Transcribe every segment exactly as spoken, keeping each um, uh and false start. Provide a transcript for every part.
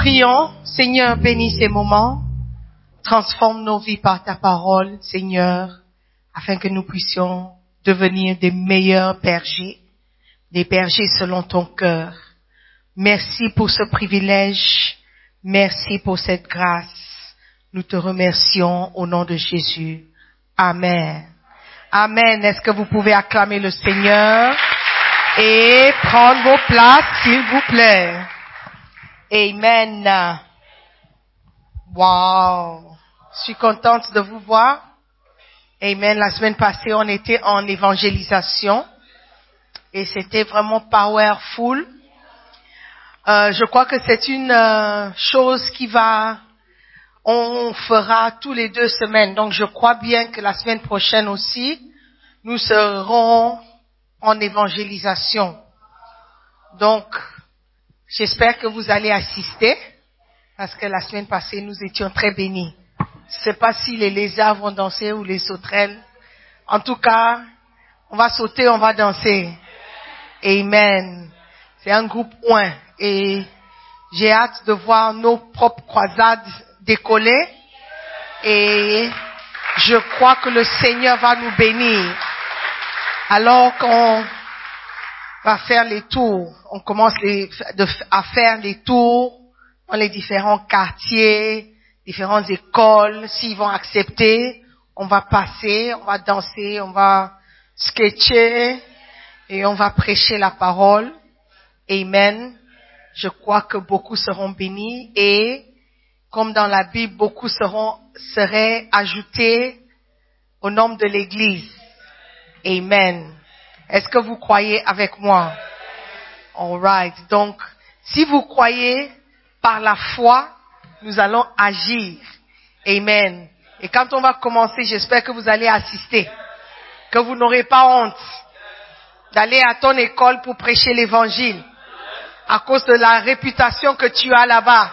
prions, Seigneur, bénis ces moments, transforme nos vies par ta parole, Seigneur, afin que nous puissions devenir des meilleurs bergers, des bergers selon ton cœur. Merci pour ce privilège, merci pour cette grâce. Nous te remercions au nom de Jésus. Amen. Amen. Est-ce que vous pouvez acclamer le Seigneur et prendre vos places, s'il vous plaît? Amen. Wow. Je suis contente de vous voir. Amen. La semaine passée, on était en évangélisation et c'était vraiment powerful. Euh, je crois que c'est une euh, chose qui va, on fera tous les deux semaines. Donc, je crois bien que la semaine prochaine aussi, nous serons en évangélisation. Donc, j'espère que vous allez assister, parce que la semaine passée, nous étions très bénis. Je ne sais pas si les lézards vont danser ou les sauterelles. En tout cas, on va sauter, on va danser. Amen. C'est un groupe oint. Et j'ai hâte de voir nos propres croisades décoller. Et je crois que le Seigneur va nous bénir. Alors qu'on va faire les tours, on commence les, de, à faire les tours dans les différents quartiers, différentes écoles. S'ils vont accepter, on va passer, on va danser, on va sketcher et on va prêcher la parole. Amen. Je crois que beaucoup seront bénis et comme dans la Bible, beaucoup seront, seraient ajoutés au nombre de l'Église. Amen. Est-ce que vous croyez avec moi? All right. Donc, si vous croyez par la foi, nous allons agir. Amen. Et quand on va commencer, j'espère que vous allez assister. Que vous n'aurez pas honte d'aller à ton école pour prêcher l'évangile. À cause de la réputation que tu as là-bas.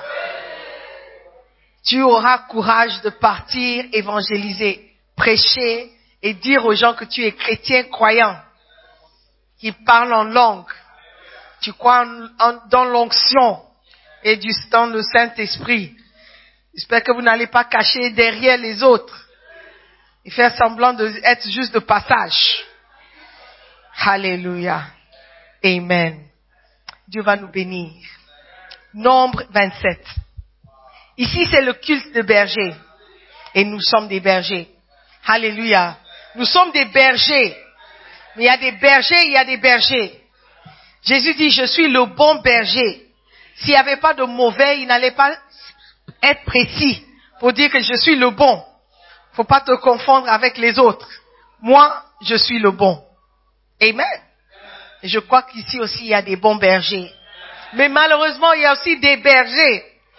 Tu auras courage de partir évangéliser, prêcher et dire aux gens que tu es chrétien croyant, qui parle en langue. Tu crois en, en, dans l'onction et du, dans le Saint-Esprit. J'espère que vous n'allez pas cacher derrière les autres et faire semblant d'être juste de passage. Alléluia. Amen. Dieu va nous bénir. Nombre vingt-sept. Ici, c'est le culte de berger. Et nous sommes des bergers. Alléluia. Nous sommes des bergers. Mais il y a des bergers, il y a des bergers. Jésus dit, je suis le bon berger. S'il n'y avait pas de mauvais, il n'allait pas être précis pour dire que je suis le bon. Faut pas te confondre avec les autres. Moi, je suis le bon. Amen. Et je crois qu'ici aussi, il y a des bons bergers. Mais malheureusement, il y a aussi des bergers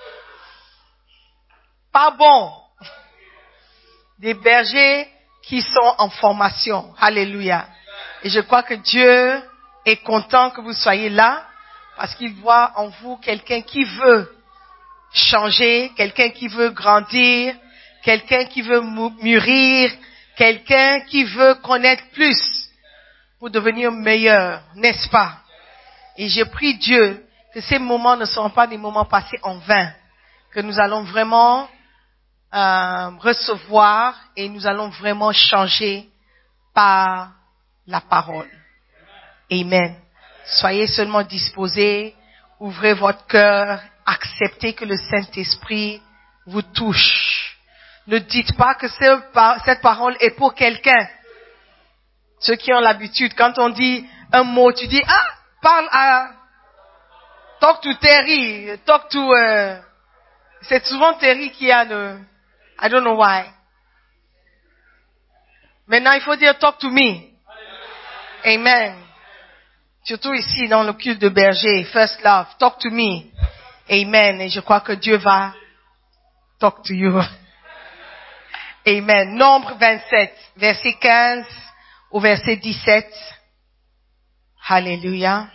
pas bons. Des bergers qui sont en formation. Alléluia. Et je crois que Dieu est content que vous soyez là parce qu'il voit en vous quelqu'un qui veut changer, quelqu'un qui veut grandir, quelqu'un qui veut mûrir, quelqu'un qui veut connaître plus pour devenir meilleur, n'est-ce pas? Et je prie Dieu que ces moments ne seront pas des moments passés en vain, que nous allons vraiment euh, recevoir et nous allons vraiment changer par la parole. Amen. Soyez seulement disposés, ouvrez votre cœur, acceptez que le Saint-Esprit vous touche. Ne dites pas que cette parole est pour quelqu'un. Ceux qui ont l'habitude, quand on dit un mot, tu dis, ah, parle à, talk to Terry, talk to, euh, c'est souvent Terry qui a le, I don't know why. Maintenant, il faut dire talk to me. Amen. Surtout ici, dans le culte de berger, first love, talk to me. Amen. Et je crois que Dieu va talk to you. Amen. Nombre vingt-sept, verset quinze au verset dix-sept. Alléluia.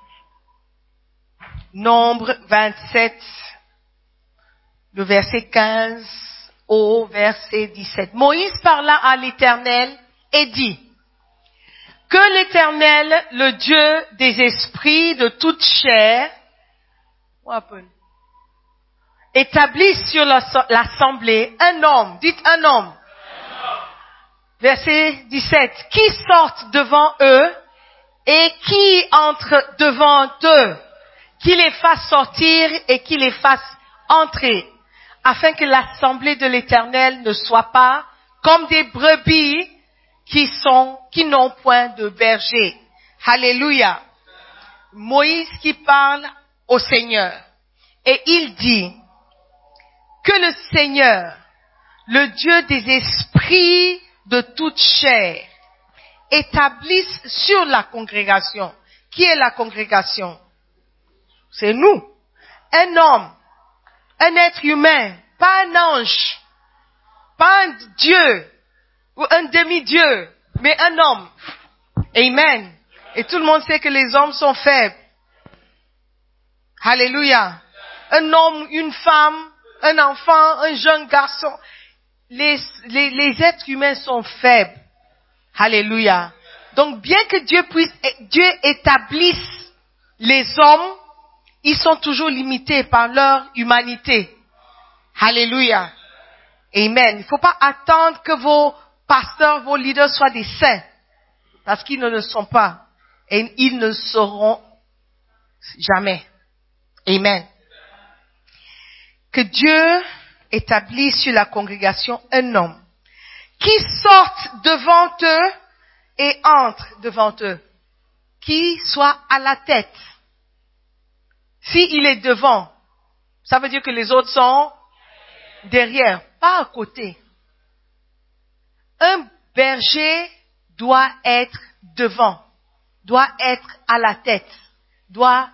Nombre vingt-sept, le verset quinze au verset dix-sept. Moïse parla à l'Éternel et dit, que l'Éternel, le Dieu des esprits de toute chair, what happened? établissent sur l'assemblée un homme, dites un homme. Verset dix-sept, qui sortent devant eux et qui entre devant eux, qui les fasse sortir et qui les fasse entrer, afin que l'assemblée de l'Éternel ne soit pas comme des brebis qui sont, qui n'ont point de berger. Alléluia. Moïse qui parle au Seigneur. Et il dit que le Seigneur, le Dieu des esprits de toute chair, établisse sur la congrégation. Qui est la congrégation? C'est nous. Un homme, un être humain, pas un ange, pas un Dieu ou un demi-dieu, mais un homme. Amen. Et tout le monde sait que les hommes sont faibles. Alléluia. Un homme, une femme, un enfant, un jeune garçon. Les, les, les êtres humains sont faibles. Alléluia. Donc, bien que Dieu puisse, Dieu établisse les hommes, ils sont toujours limités par leur humanité. Alléluia. Amen. Il ne faut pas attendre que vos pasteurs, vos leaders soient des saints. Parce qu'ils ne le sont pas. Et ils ne le seront jamais. Amen. Que Dieu établisse sur la congrégation un homme qui sorte devant eux et entre devant eux. Qui soit à la tête. S'il est devant, ça veut dire que les autres sont derrière, pas à côté. Un berger doit être devant, doit être à la tête, doit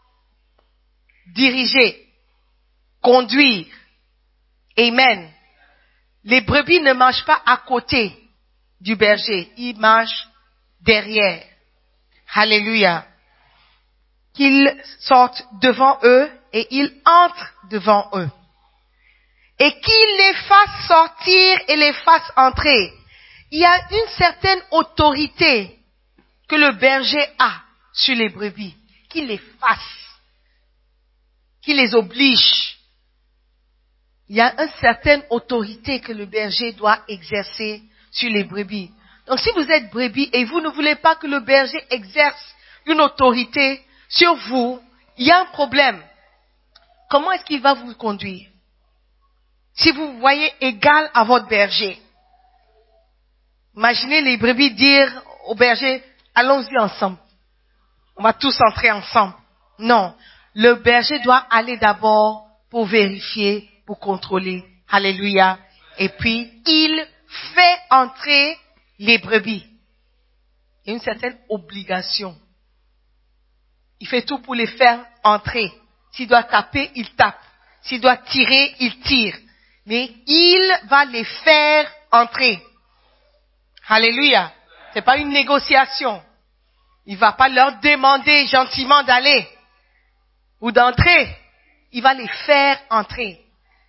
diriger, conduire. Amen. Les brebis ne marchent pas à côté du berger, ils marchent derrière. Alléluia. Qu'ils sortent devant eux et ils entrent devant eux. Et qu'il les fasse sortir et les fasse entrer. Il y a une certaine autorité que le berger a sur les brebis. Qu'il les fasse. Qu'il les oblige. Il y a une certaine autorité que le berger doit exercer sur les brebis. Donc si vous êtes brebis et vous ne voulez pas que le berger exerce une autorité sur vous, il y a un problème. Comment est-ce qu'il va vous conduire? Si vous vous voyez égal à votre berger. Imaginez les brebis dire au berger, allons-y ensemble. On va tous entrer ensemble. Non. Le berger doit aller d'abord pour vérifier, pour contrôler. Alléluia. Et puis, il fait entrer les brebis. Il y a une certaine obligation. Il fait tout pour les faire entrer. S'il doit taper, il tape. S'il doit tirer, il tire. Mais il va les faire entrer. Alléluia. C'est pas une négociation. Il va pas leur demander gentiment d'aller ou d'entrer. Il va les faire entrer.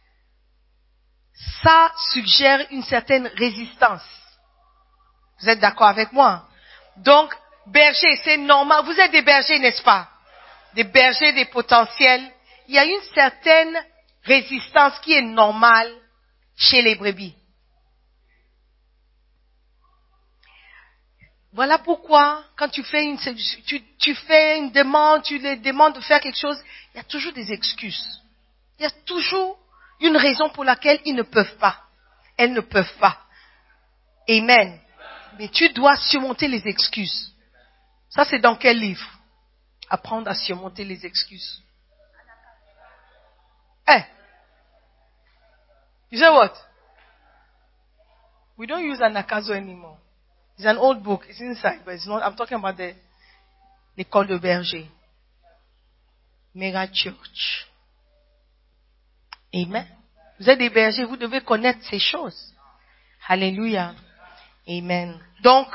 Ça suggère une certaine résistance. Vous êtes d'accord avec moi? Donc, berger, c'est normal. Vous êtes des bergers, n'est-ce pas? Des bergers, des potentiels. Il y a une certaine résistance qui est normale chez les brebis. Voilà pourquoi, quand tu fais une, tu, tu fais une demande, tu les demandes de faire quelque chose, il y a toujours des excuses. Il y a toujours une raison pour laquelle ils ne peuvent pas. Elles ne peuvent pas. Amen. Mais tu dois surmonter les excuses. Ça, c'est dans quel livre? Apprendre à surmonter les excuses. Hey! You know what? We don't use Anakazo anymore. It's an old book. It's inside, but it's not. I'm talking about the l'école de berger. Mega Church. Amen. Vous êtes des bergers, vous devez connaître ces choses. Alléluia. Amen. Donc,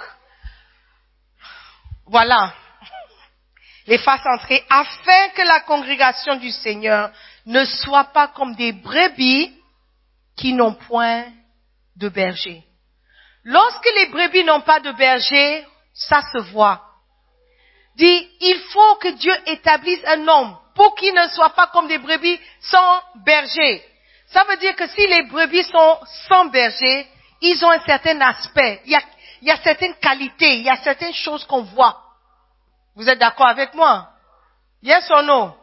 voilà. Les fasse entrer afin que la congrégation du Seigneur ne soit pas comme des brebis qui n'ont point de berger. Lorsque les brebis n'ont pas de berger, ça se voit. dit, il faut que Dieu établisse un homme pour qu'il ne soit pas comme des brebis sans berger. Ça veut dire que si les brebis sont sans berger, ils ont un certain aspect. Il y a, il y a certaines qualités, il y a certaines choses qu'on voit. Vous êtes d'accord avec moi? Yes or no?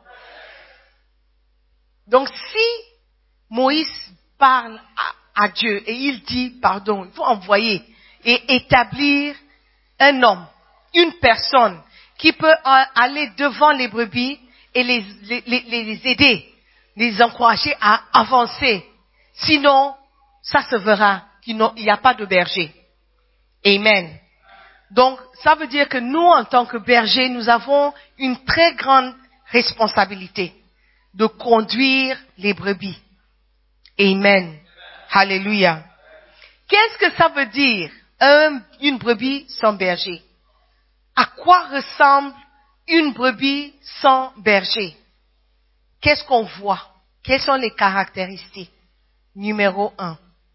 Donc si Moïse parle à, à Dieu et il dit pardon, il faut envoyer et établir un homme, une personne qui peut aller devant les brebis et les, les, les, les aider, les encourager à avancer. Sinon, ça se verra qu'il n'y a pas de berger. Amen. Donc, ça veut dire que nous, en tant que bergers, nous avons une très grande responsabilité de conduire les brebis. Amen. Alléluia. Qu'est-ce que ça veut dire, un, une brebis sans berger? À quoi ressemble une brebis sans berger? Qu'est-ce qu'on voit? Quelles sont les caractéristiques? Numéro un.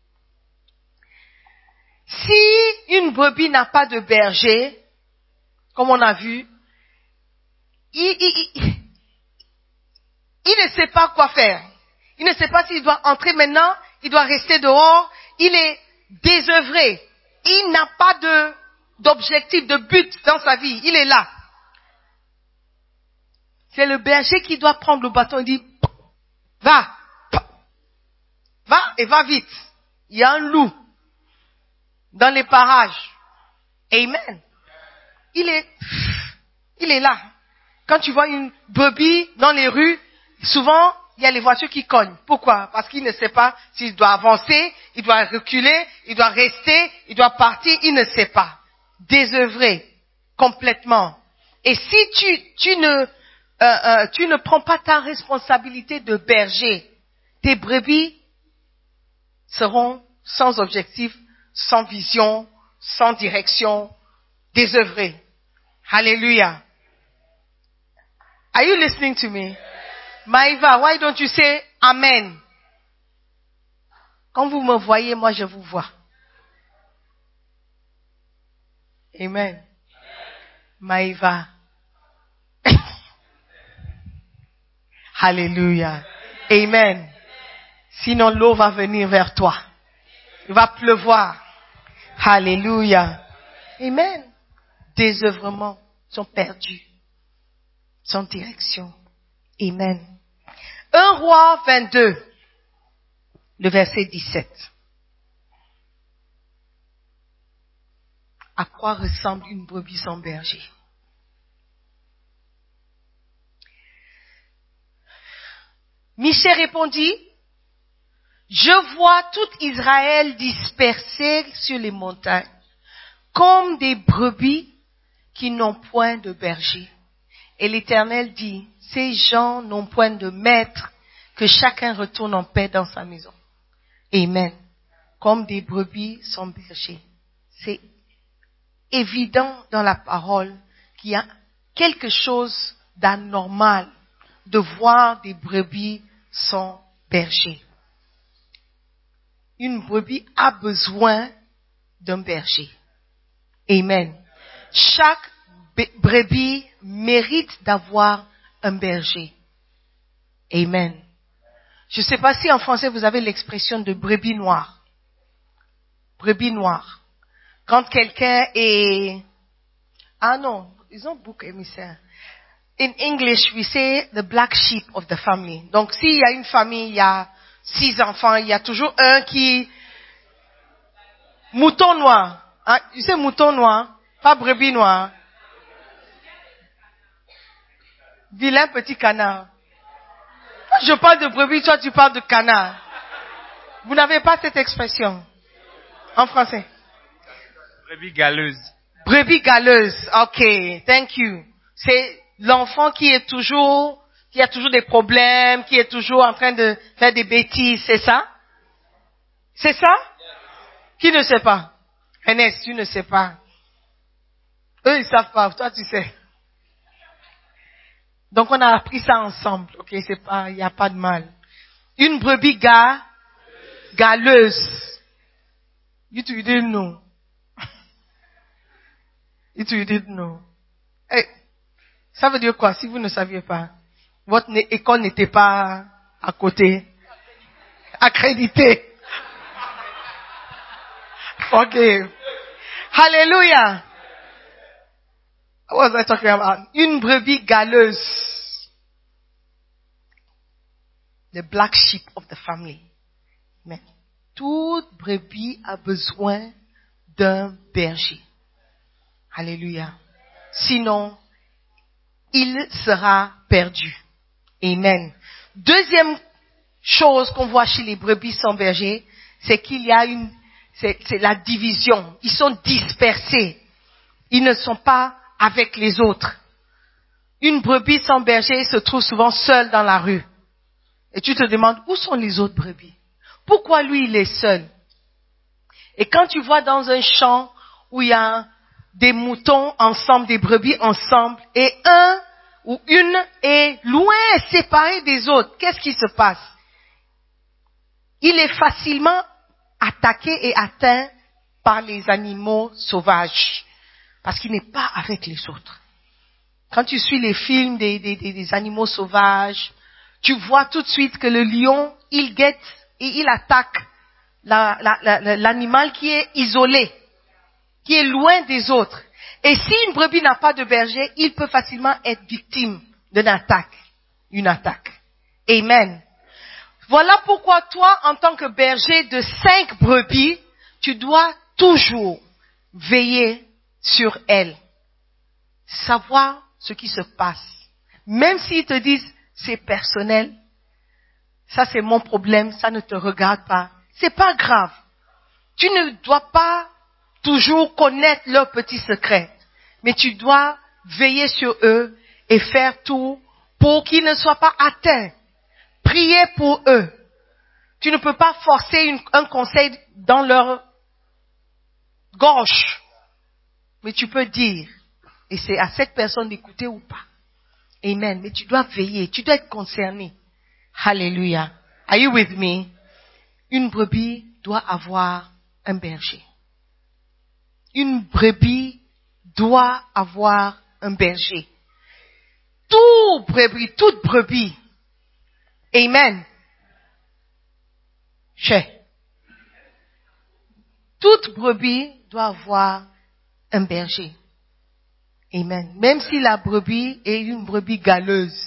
Si une brebis n'a pas de berger, comme on a vu, il, il, il, il ne sait pas quoi faire. Il ne sait pas s'il doit entrer maintenant, il doit rester dehors. Il est désœuvré. Il n'a pas de, d'objectif, de but dans sa vie. Il est là. C'est le berger qui doit prendre le bâton et dire, va, va et va vite. Il y a un loup dans les parages. Amen. Il est, il est là. Quand tu vois une brebis dans les rues, souvent, il y a les voitures qui cognent. Pourquoi? Parce qu'il ne sait pas s'il doit avancer, il doit reculer, il doit rester, il doit partir, il ne sait pas. Désœuvré, complètement. Et si tu, tu ne, euh, euh, tu ne prends pas ta responsabilité de berger, tes brebis seront sans objectif, sans vision, sans direction, désœuvrées. Hallelujah. Are you listening to me? Maïva, why don't you say Amen? Quand vous me voyez, moi je vous vois. Amen. Maïva. Hallelujah. Amen. Sinon l'eau va venir vers toi. Il va pleuvoir. Hallelujah. Amen. Désœuvrement sont perdus. Sans direction. Amen. un roi vingt-deux, le verset dix-sept. À quoi ressemble une brebis sans berger? Michée répondit, je vois tout Israël dispersé sur les montagnes, comme des brebis qui n'ont point de berger. Et l'Éternel dit, ces gens n'ont point de maître, que chacun retourne en paix dans sa maison. Amen. Comme des brebis sans berger. C'est évident dans la parole qu'il y a quelque chose d'anormal de voir des brebis sans berger. Une brebis a besoin d'un berger. Amen. Chaque brebis mérite d'avoir un berger. Amen. Je ne sais pas si en français vous avez l'expression de brebis noire. Brebis noire. Quand quelqu'un est... Ah non, ils ont beaucoup émissaire. In English, we say the black sheep of the family. Donc s'il y a une famille, il y a six enfants, il y a toujours un qui... Mouton noir. Hein? Tu sais mouton noir, pas brebis noire. Vilain petit canard. Quand je parle de brebis, toi tu parles de canard. Vous n'avez pas cette expression en français? Brebis galeuse. Brebis galeuse. Ok, thank you. C'est l'enfant qui est toujours, qui a toujours des problèmes, qui est toujours en train de faire des bêtises, c'est ça? C'est ça? Qui ne sait pas? Ernest, tu ne sais pas. Eux, ils savent pas. Toi, tu sais. Donc, on a appris ça ensemble. Ok, c'est pas, il n'y a pas de mal. Une brebis ga, galeuse. You two didn't know. You two didn't know. Hey, Ça veut dire quoi si vous ne saviez pas? Votre né- école n'était pas à côté, accréditée. Ok. Hallelujah. What was I talking about? Une brebis galeuse. The black sheep of the family. Mais toute brebis a besoin d'un berger. Alléluia. Sinon, il sera perdu. Amen. Deuxième chose qu'on voit chez les brebis sans berger, c'est qu'il y a une, c'est, c'est la division. Ils sont dispersés. Ils ne sont pas avec les autres. Une brebis sans berger se trouve souvent seule dans la rue. Et tu te demandes, où sont les autres brebis? Pourquoi lui, il est seul? Et quand tu vois dans un champ où il y a des moutons ensemble, des brebis ensemble, et un ou une est loin, séparé des autres, qu'est-ce qui se passe? Il est facilement attaqué et atteint par les animaux sauvages, parce qu'il n'est pas avec les autres. Quand tu suis les films des, des, des, des animaux sauvages, tu vois tout de suite que le lion, il guette et il attaque la, la, la, l'animal qui est isolé, qui est loin des autres. Et si une brebis n'a pas de berger, il peut facilement être victime d'une attaque, une attaque. Amen. Voilà pourquoi toi, en tant que berger de cinq brebis, tu dois toujours veiller sur elles. Savoir ce qui se passe. Même s'ils te disent, c'est personnel, ça c'est mon problème, ça ne te regarde pas. C'est pas grave. Tu ne dois pas toujours connaître leurs petits secrets, mais tu dois veiller sur eux et faire tout pour qu'ils ne soient pas atteints. Prier pour eux. Tu ne peux pas forcer une, un conseil dans leur gorge, mais tu peux dire, et c'est à cette personne d'écouter ou pas. Amen. Mais tu dois veiller, tu dois être concerné. Hallelujah. Are you with me? Une brebis doit avoir un berger. Une brebis doit avoir un berger. Tout brebis, toute brebis. Amen. Chez. Toute brebis doit avoir un berger. Amen. Même si la brebis est une brebis galeuse,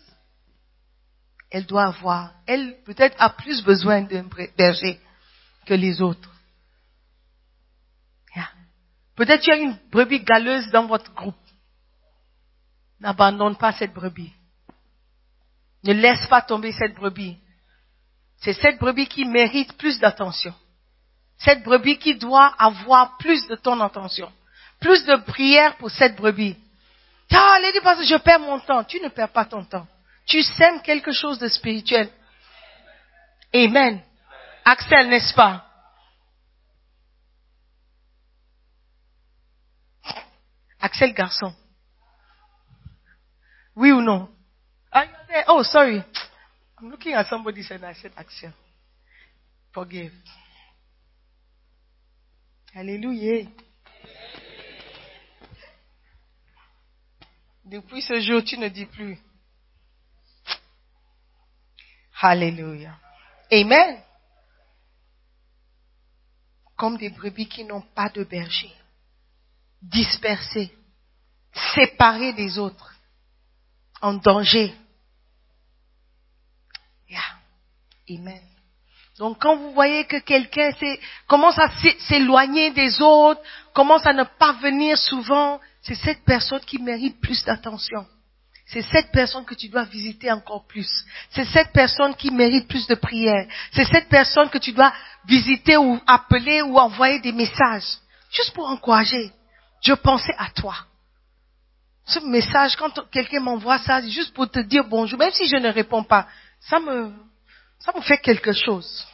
elle doit avoir, elle peut-être a plus besoin d'un berger que les autres. Yeah. Peut-être tu as une brebis galeuse dans votre groupe. N'abandonne pas cette brebis. Ne laisse pas tomber cette brebis. C'est cette brebis qui mérite plus d'attention. Cette brebis qui doit avoir plus de ton attention. Plus de prière pour cette brebis. Ah, Lady Pastor, je perds mon temps. Tu ne perds pas ton temps. Tu sèmes quelque chose de spirituel. Amen. Axel, n'est-ce pas? Axel, garçon. Oui ou non? Oh, sorry. I'm looking at somebody and I said Axel. Forgive. Alléluia. Depuis ce jour, tu ne dis plus. Alléluia. Amen. Comme des brebis qui n'ont pas de berger. Dispersées. Séparées des autres. En danger. Yeah. Amen. Donc quand vous voyez que quelqu'un commence à s'éloigner des autres, commence à ne pas venir souvent, c'est cette personne qui mérite plus d'attention. C'est cette personne que tu dois visiter encore plus. C'est cette personne qui mérite plus de prière. C'est cette personne que tu dois visiter ou appeler ou envoyer des messages. Juste pour encourager. Je pensais à toi. Ce message, quand quelqu'un m'envoie ça, c'est juste pour te dire bonjour, même si je ne réponds pas, ça me, ça me fait quelque chose.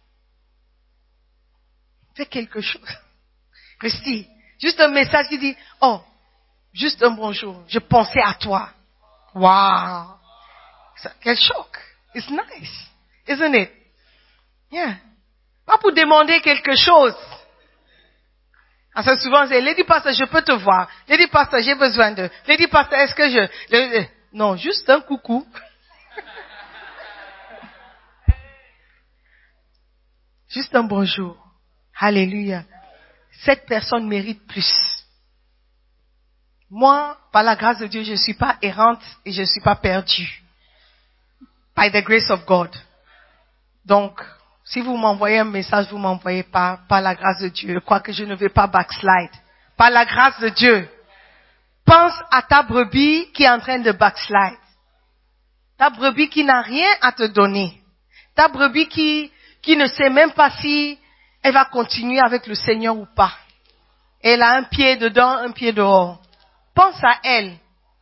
Fait quelque chose. Christy, juste un message qui dit, oh, juste un bonjour, je pensais à toi. Wow. Quel choc. It's nice. Isn't it? Yeah. Pas pour demander quelque chose. Parce que souvent, c'est, Lady Pastor, je peux te voir. Lady Pastor, j'ai besoin de. Lady Pastor, est-ce que je... Le, le... Non, juste un coucou. Juste un bonjour. Alléluia. Cette personne mérite plus. Moi, par la grâce de Dieu, je ne suis pas errante et je ne suis pas perdue. By the grace of God. Donc, si vous m'envoyez un message, vous m'envoyez pas par la grâce de Dieu. Je crois que je ne vais pas backslide. Par la grâce de Dieu. Pense à ta brebis qui est en train de backslide. Ta brebis qui n'a rien à te donner. Ta brebis qui, qui ne sait même pas si elle va continuer avec le Seigneur ou pas. Elle a un pied dedans, un pied dehors. Pense à elle.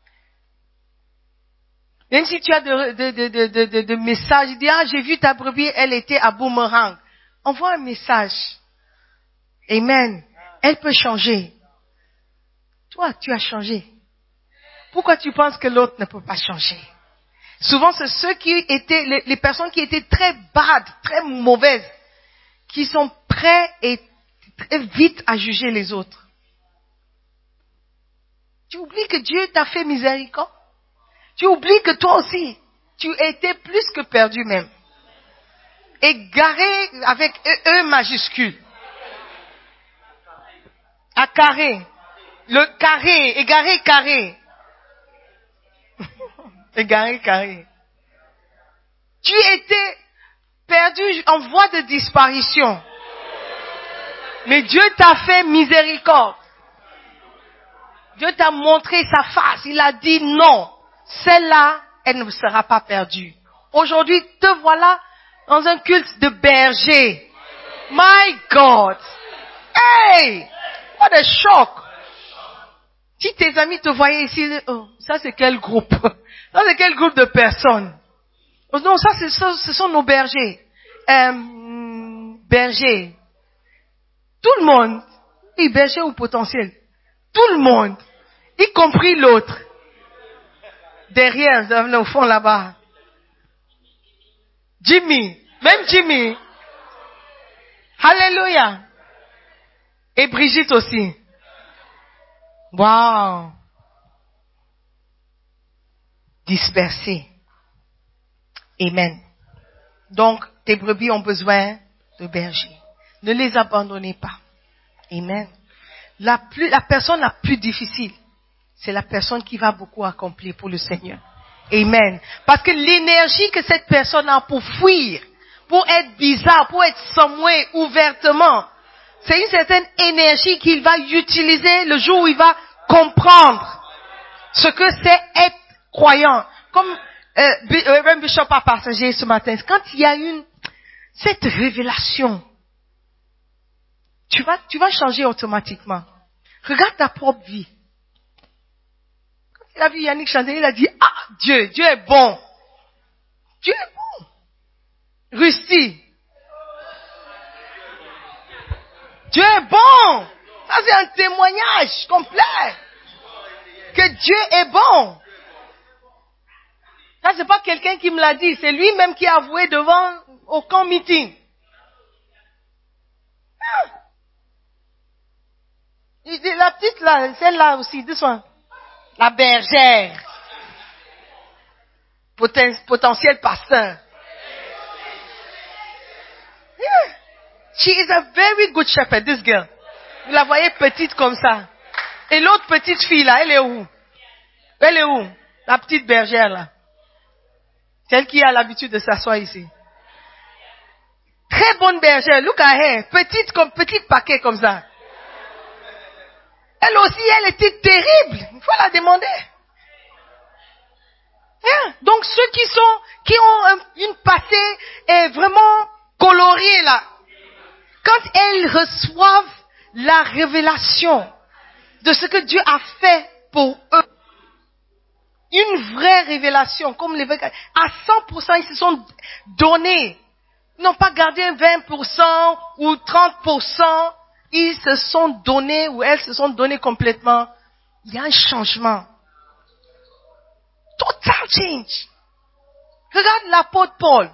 Même si tu as de, de, de, de, de, de, de messages, dis, ah, j'ai vu ta brebis, elle était à Boomerang. Envoie un message. Amen. Elle peut changer. Toi, tu as changé. Pourquoi tu penses que l'autre ne peut pas changer? Souvent, c'est ceux qui étaient, les, les personnes qui étaient très bad, très mauvaises, qui sont prêts et très vite à juger les autres. Tu oublies que Dieu t'a fait miséricorde. Tu oublies que toi aussi, tu étais plus que perdu même. Égaré avec E, e majuscule. À carré. Le carré, égaré carré. Égaré carré. Tu étais perdu en voie de disparition. Mais Dieu t'a fait miséricorde. Dieu t'a montré sa face. Il a dit non. Celle-là, elle ne sera pas perdue. Aujourd'hui, te voilà dans un culte de berger. My God. Hey! What a shock. Si tes amis te voyaient ici, oh, ça c'est quel groupe? Ça c'est quel groupe de personnes? Oh, non, ça, c'est, ça ce sont nos bergers. Euh, bergers. Tout le monde. Oui, berger ou potentiel. Tout le monde. Y compris l'autre. Derrière, au fond là-bas. Jimmy. Même Jimmy. Alléluia. Et Brigitte aussi. Wow. Dispersés. Amen. Donc, tes brebis ont besoin de bergers. Ne les abandonnez pas. Amen. La plus, la personne la plus difficile, c'est la personne qui va beaucoup accomplir pour le Seigneur. Amen. Parce que l'énergie que cette personne a pour fuir, pour être bizarre, pour être somewhere ouvertement, c'est une certaine énergie qu'il va utiliser le jour où il va comprendre ce que c'est être croyant. Comme euh, Reverend Bishop a partagé ce matin, quand il y a une cette révélation, tu vas, tu vas changer automatiquement. Regarde ta propre vie. Quand il a vu Yannick chanter, il a dit, ah, Dieu, Dieu est bon. Dieu est bon. Rusty. Dieu est bon. Ça, c'est un témoignage complet. Que Dieu est bon. Ça, c'est pas quelqu'un qui me l'a dit. C'est lui-même qui a avoué devant aucun meeting. Ah. La petite là, celle-là aussi, this one. La bergère. Poten, potentiel pasteur. Yeah. She is a very good shepherd, this girl. Vous la voyez petite comme ça. Et l'autre petite fille là, elle est où? Elle est où? La petite bergère là. Celle qui a l'habitude de s'asseoir ici. Très bonne bergère, look at her. Petite comme, petite paquet comme ça. Elle aussi, elle était terrible. Il faut la demander. Yeah. Donc ceux qui sont, qui ont un, une passée est vraiment coloriée là, quand elles reçoivent la révélation de ce que Dieu a fait pour eux, une vraie révélation, comme les vrais, à cent pour cent ils se sont donnés, ils n'ont pas gardé un vingt pour cent ou trente pour cent, ils se sont donnés ou elles se sont données complètement. Il y a un changement. Total change. Regarde l'apôtre Paul.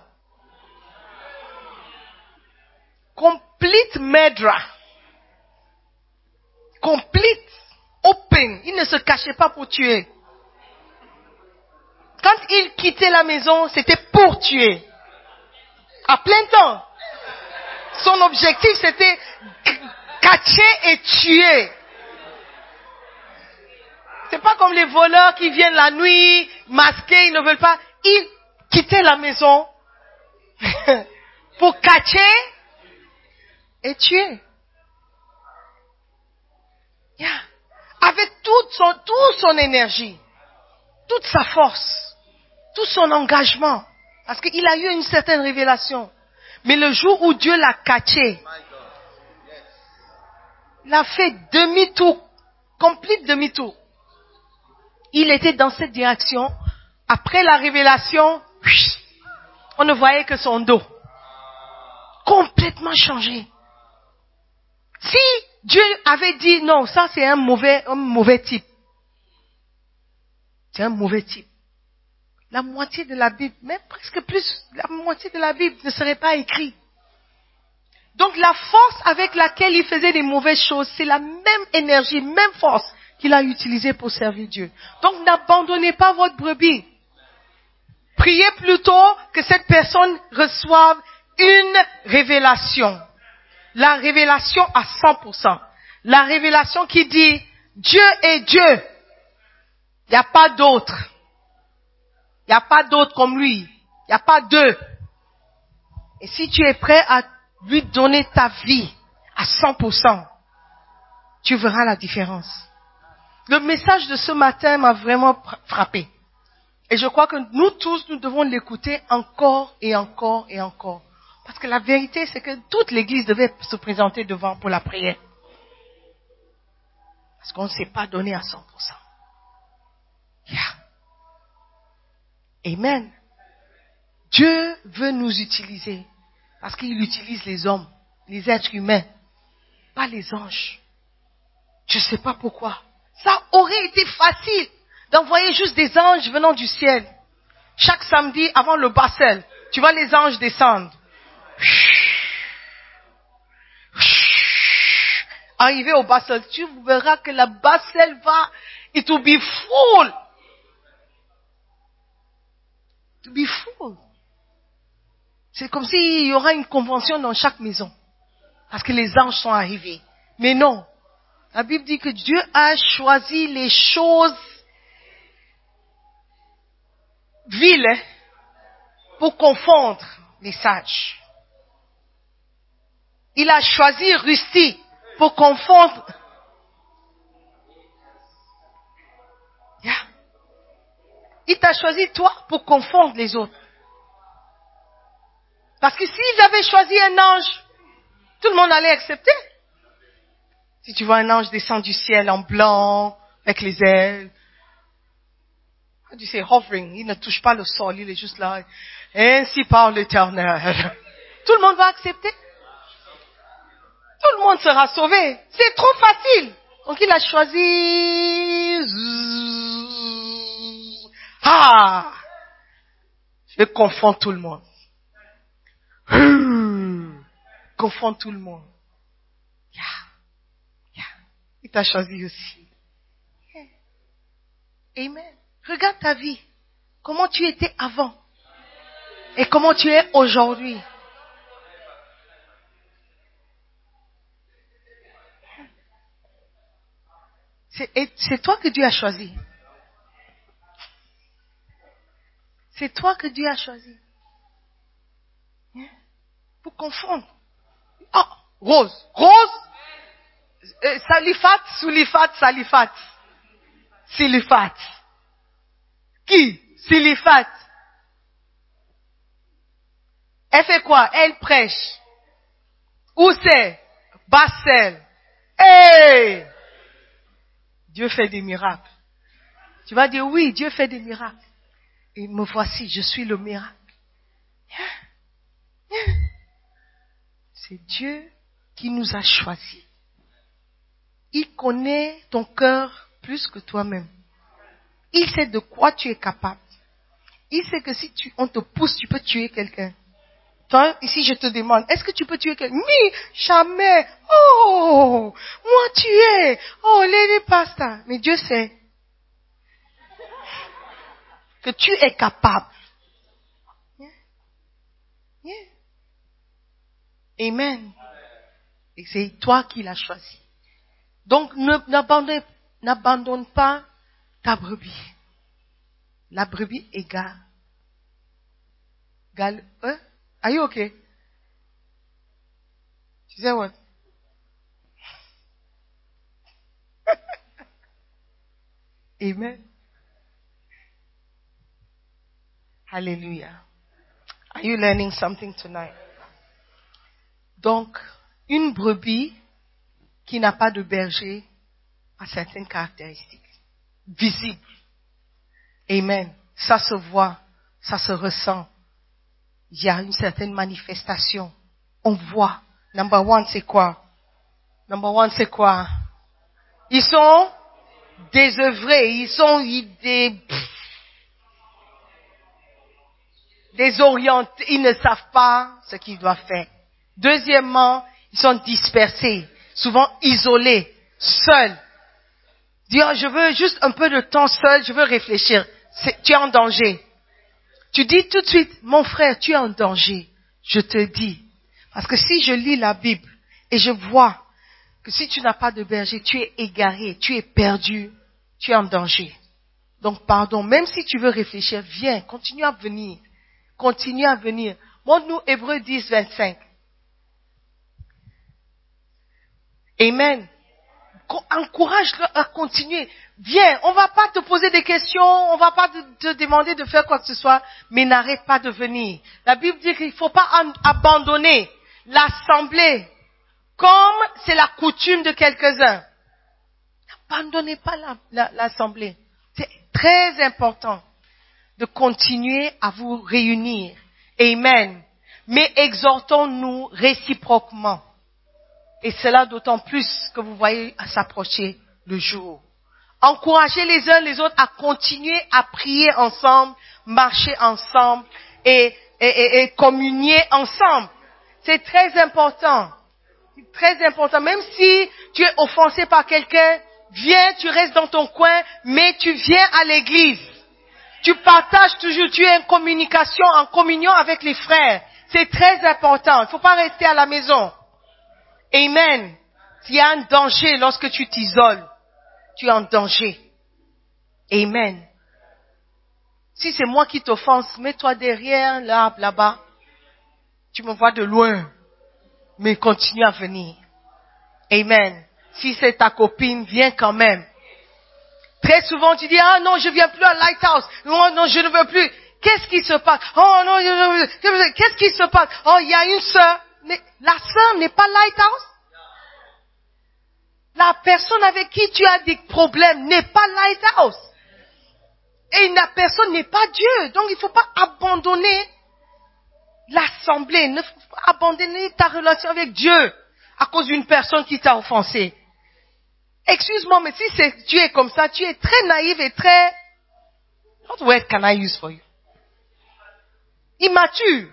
Complete Medra. complete, open. Il ne se cachait pas pour tuer. Quand il quittait la maison, c'était pour tuer. À plein temps. Son objectif, c'était catcher et tuer. C'est pas comme les voleurs qui viennent la nuit, masqués, ils ne veulent pas. Ils quittaient la maison pour catcher et tuer. Yeah. Avec toute son, toute son énergie, toute sa force, tout son engagement. Parce qu'il a eu une certaine révélation. Mais le jour où Dieu l'a catché, il a fait demi-tour, complete demi-tour. Il était dans cette direction. Après la révélation, on ne voyait que son dos. Complètement changé. Si Dieu avait dit non, ça c'est un mauvais, un mauvais type. C'est un mauvais type. La moitié de la Bible, même presque plus, la moitié de la Bible ne serait pas écrite. Donc la force avec laquelle il faisait les mauvaises choses, c'est la même énergie, même force qu'il a utilisée pour servir Dieu. Donc n'abandonnez pas votre brebis. Priez plutôt que cette personne reçoive une révélation. La révélation à cent pour cent. La révélation qui dit Dieu est Dieu. Il n'y a pas d'autre. Il n'y a pas d'autre comme lui. Il n'y a pas deux. Et si tu es prêt à lui donner ta vie à cent pour cent, tu verras la différence. Le message de ce matin m'a vraiment frappé. Et je crois que nous tous, nous devons l'écouter encore et encore et encore. Parce que la vérité, c'est que toute l'église devait se présenter devant pour la prière. Parce qu'on ne s'est pas donné à cent pour cent. Yeah. Amen. Dieu veut nous utiliser. Parce qu'il utilise les hommes, les êtres humains, pas les anges. Je ne sais pas pourquoi. Ça aurait été facile d'envoyer juste des anges venant du ciel. Chaque samedi, avant le Bassel, tu vois les anges descendre. Arrivé au Bassel, tu verras que la Bassel va, it will be full. It will be full. C'est comme s'il y aura une convention dans chaque maison. Parce que les anges sont arrivés. Mais non. La Bible dit que Dieu a choisi les choses viles pour confondre les sages. Il a choisi Rusty pour confondre. Yeah. Il t'a choisi toi pour confondre les autres. Parce que s'ils avaient choisi un ange, tout le monde allait accepter. Si tu vois un ange descendre du ciel en blanc, avec les ailes, tu sais, hovering, il ne touche pas le sol, il est juste là. Ainsi parle l'Éternel. Tout le monde va accepter. Tout le monde sera sauvé. C'est trop facile. Donc il a choisi... Ah! Je vais confondre tout le monde. Confondre tout le monde. Yeah. Yeah. Il t'a choisi aussi. Yeah. Amen. Regarde ta vie. Comment tu étais avant. Et comment tu es aujourd'hui. C'est, c'est toi que Dieu a choisi. C'est toi que Dieu a choisi. Yeah. Pour confondre. Oh, Rose. Rose. Euh, Salifat, Soulifat, Salifat. Silifat. Qui? Silifat. Elle fait quoi? Elle prêche. Où c'est? Bassel. Hey! Dieu fait des miracles. Tu vas dire oui, Dieu fait des miracles. Et me voici, je suis le miracle. C'est Dieu qui nous a choisis. Il connaît ton cœur plus que toi-même. Il sait de quoi tu es capable. Il sait que si tu, on te pousse, tu peux tuer quelqu'un. Toi, ici, je te demande, est-ce que tu peux tuer quelqu'un? Oui, jamais. Oh, moi tuer. Oh, Lady Pastor. Mais Dieu sait que tu es capable. Yeah. Yeah. Amen. Et c'est toi qui l'as choisi. Donc, ne, n'abandonne, n'abandonne pas ta brebis. La brebis égale. Gal, hein? Are you okay? Tu sais what? Amen. Hallelujah. Are you learning something tonight? Donc, une brebis qui n'a pas de berger a certaines caractéristiques visibles. Amen. Ça se voit, ça se ressent. Il y a une certaine manifestation. On voit. Number one, c'est quoi? Number one, c'est quoi? Ils sont désœuvrés. Ils sont des, désorientés. Ils ne savent pas ce qu'ils doivent faire. Deuxièmement, ils sont dispersés. Souvent isolés. Seuls. Dis, oh, je veux juste un peu de temps seul. Je veux réfléchir. C'est, tu es en danger. Tu dis tout de suite, mon frère, tu es en danger. Je te dis. Parce que si je lis la Bible et je vois que si tu n'as pas de berger, tu es égaré, tu es perdu, tu es en danger. Donc pardon, même si tu veux réfléchir, viens, continue à venir. Continue à venir. Montre-nous Hébreux dix, vingt-cinq. Amen. Encourage-le à continuer. Viens, on va pas te poser des questions, on va pas te, te demander de faire quoi que ce soit, mais n'arrête pas de venir. La Bible dit qu'il faut pas en, abandonner l'assemblée, comme c'est la coutume de quelques-uns. N'abandonnez pas la, la, l'assemblée. C'est très important de continuer à vous réunir. Amen. Mais exhortons-nous réciproquement. Et cela d'autant plus que vous voyez à s'approcher le jour. Encouragez les uns les autres à continuer à prier ensemble, marcher ensemble et, et, et, et communier ensemble. C'est très important. C'est très important. Même si tu es offensé par quelqu'un, viens, tu restes dans ton coin, mais tu viens à l'église. Tu partages toujours, tu es en communication, en communion avec les frères. C'est très important. Il ne faut pas rester à la maison. Amen. Il y a un danger lorsque tu t'isoles. Tu es en danger. Amen. Si c'est moi qui t'offense, mets-toi derrière, là, là-bas. Tu me vois de loin. Mais continue à venir. Amen. Si c'est ta copine, viens quand même. Très souvent, tu dis, ah non, je viens plus à Lighthouse. Non, non, je ne veux plus. Qu'est-ce qui se passe? Oh non, je ne veux plus. Qu'est-ce qui se passe? Oh, il y a une sœur. Mais la sœur n'est pas Lighthouse. La personne avec qui tu as des problèmes n'est pas Lighthouse. Et la personne n'est pas Dieu. Donc il ne faut pas abandonner l'assemblée. Il ne faut pas abandonner ta relation avec Dieu à cause d'une personne qui t'a offensé. Excuse-moi, mais si c'est, tu es comme ça, tu es très naïf et très... What word can I use for you? Immature.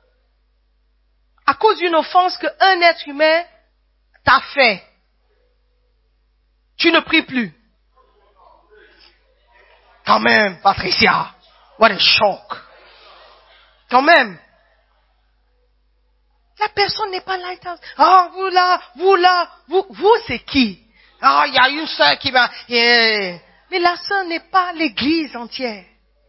À cause d'une offense qu'un être humain t'a fait. Tu ne pries plus. Quand même, Patricia. What a shock. Quand même. La personne n'est pas Lighthouse. Ah, vous là, vous là, vous, vous c'est qui? Ah, il y a une sœur qui va... Yeah. Mais la sœur n'est pas l'église entière.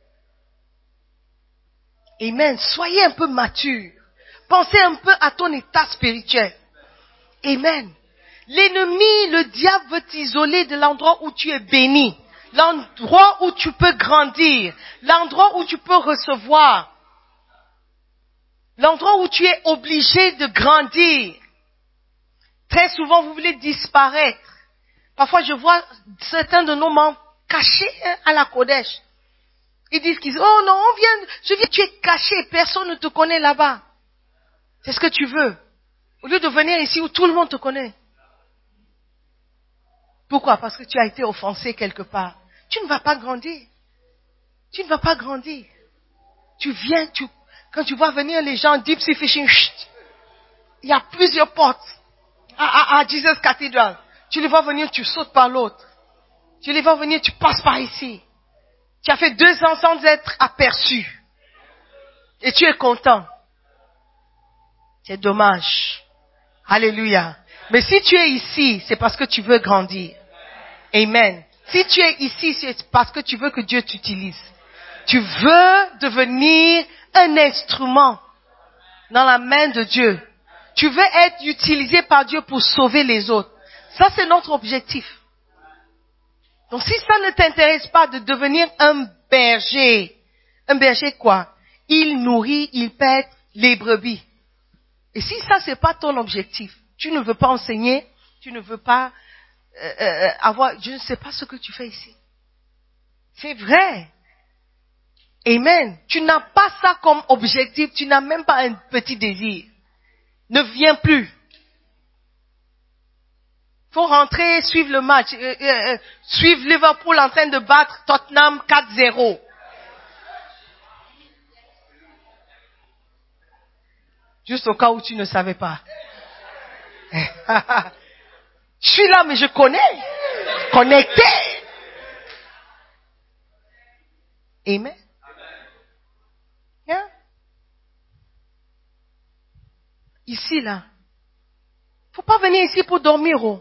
Amen. Soyez un peu mature. Pensez un peu à ton état spirituel. Amen. L'ennemi, le diable veut t'isoler de l'endroit où tu es béni. L'endroit où tu peux grandir. L'endroit où tu peux recevoir. L'endroit où tu es obligé de grandir. Très souvent, vous voulez disparaître. Parfois, je vois certains de nos membres cachés à la Kodesh. Ils disent qu'ils, oh non, on vient, je viens, tu es caché, personne ne te connaît là-bas. C'est ce que tu veux. Au lieu de venir ici où tout le monde te connaît. Pourquoi? Parce que tu as été offensé quelque part. Tu ne vas pas grandir. Tu ne vas pas grandir. Tu viens, tu, Quand tu vois venir les gens deep sea fishing, chut, il y a plusieurs portes à, à, à Jesus Cathedral. Tu les vois venir, tu sautes par l'autre. Tu les vois venir, tu passes par ici. Tu as fait deux ans sans être aperçu. Et tu es content. C'est dommage. Alléluia. Mais si tu es ici, c'est parce que tu veux grandir. Amen. Si tu es ici, c'est parce que tu veux que Dieu t'utilise. Tu veux devenir un instrument dans la main de Dieu. Tu veux être utilisé par Dieu pour sauver les autres. Ça, c'est notre objectif. Donc, si ça ne t'intéresse pas de devenir un berger, un berger quoi? Il nourrit, il pète les brebis. Et si ça, c'est pas ton objectif, tu ne veux pas enseigner, tu ne veux pas euh, euh, avoir, je ne sais pas ce que tu fais ici. C'est vrai. Amen. Tu n'as pas ça comme objectif, tu n'as même pas un petit désir. Ne viens plus. Faut rentrer, suivre le match, euh, euh, euh, suivre Liverpool en train de battre Tottenham quatre zéro. Juste au cas où tu ne savais pas. Je suis là, mais je connais. Connecté. Amen. Yeah. Ici, là. Faut pas venir ici pour dormir, oh.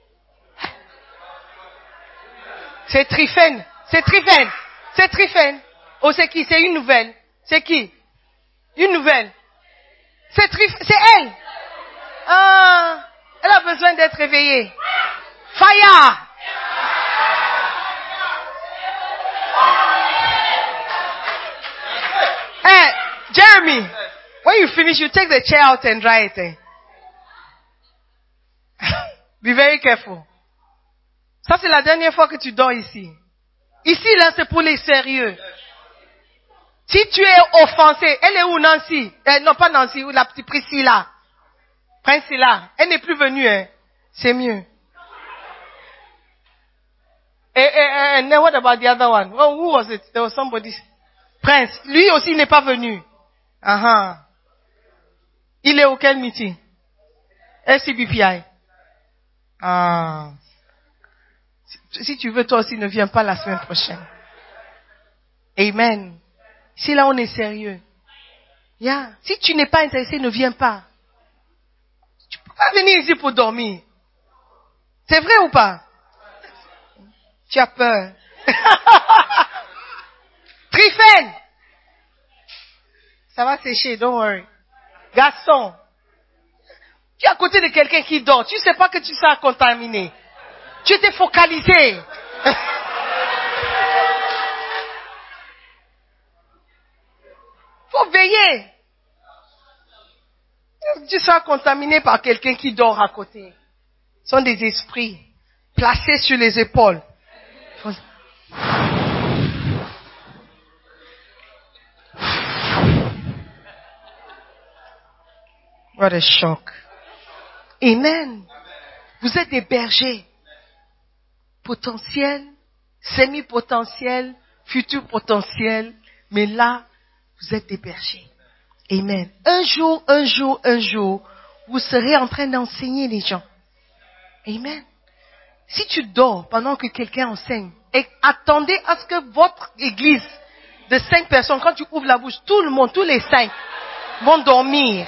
C'est Tryphène. C'est Tryphène. C'est Tryphène. Oh, c'est qui? C'est une nouvelle. C'est qui? Une nouvelle. C'est Tryphène. C'est elle. Ah, elle a besoin d'être réveillée. Fire. Hey, Jeremy, when you finish, you take the chair out and dry it. Eh? Be very careful. Ça, c'est la dernière fois que tu dors ici. Ici, là, c'est pour les sérieux. Si tu es offensé, elle est où, Nancy? Eh, non, pas Nancy, ou la petite Priscilla. Priscilla. Elle n'est plus venue, hein. C'est mieux. Et, et, et, what about the other one? Oh, who was it? There was somebody. Prince. Lui aussi n'est pas venu. Uh-huh. Il est auquel meeting? S C B P I. Ah. Si tu veux, toi aussi, ne viens pas la semaine prochaine. Amen. Si là, on est sérieux. Yeah. Si tu n'es pas intéressé, ne viens pas. Tu peux pas venir ici pour dormir. C'est vrai ou pas? Tu as peur. Tryphène. Ça va sécher, don't worry. Garçon. Tu es à côté de quelqu'un qui dort. Tu sais pas que tu seras contaminé. Tu étais focalisé. Faut veiller. Tu seras contaminé par quelqu'un qui dort à côté. Ce sont des esprits placés sur les épaules. What a shock. Amen. Vous êtes des bergers. Potentiels, semi-potentiels, futurs potentiels. Mais là, vous êtes des bergers. Amen. Un jour, un jour, un jour, vous serez en train d'enseigner les gens. Amen. Si tu dors pendant que quelqu'un enseigne, et attendez à ce que votre église de cinq personnes, quand tu ouvres la bouche, tout le monde, tous les cinq, vont dormir.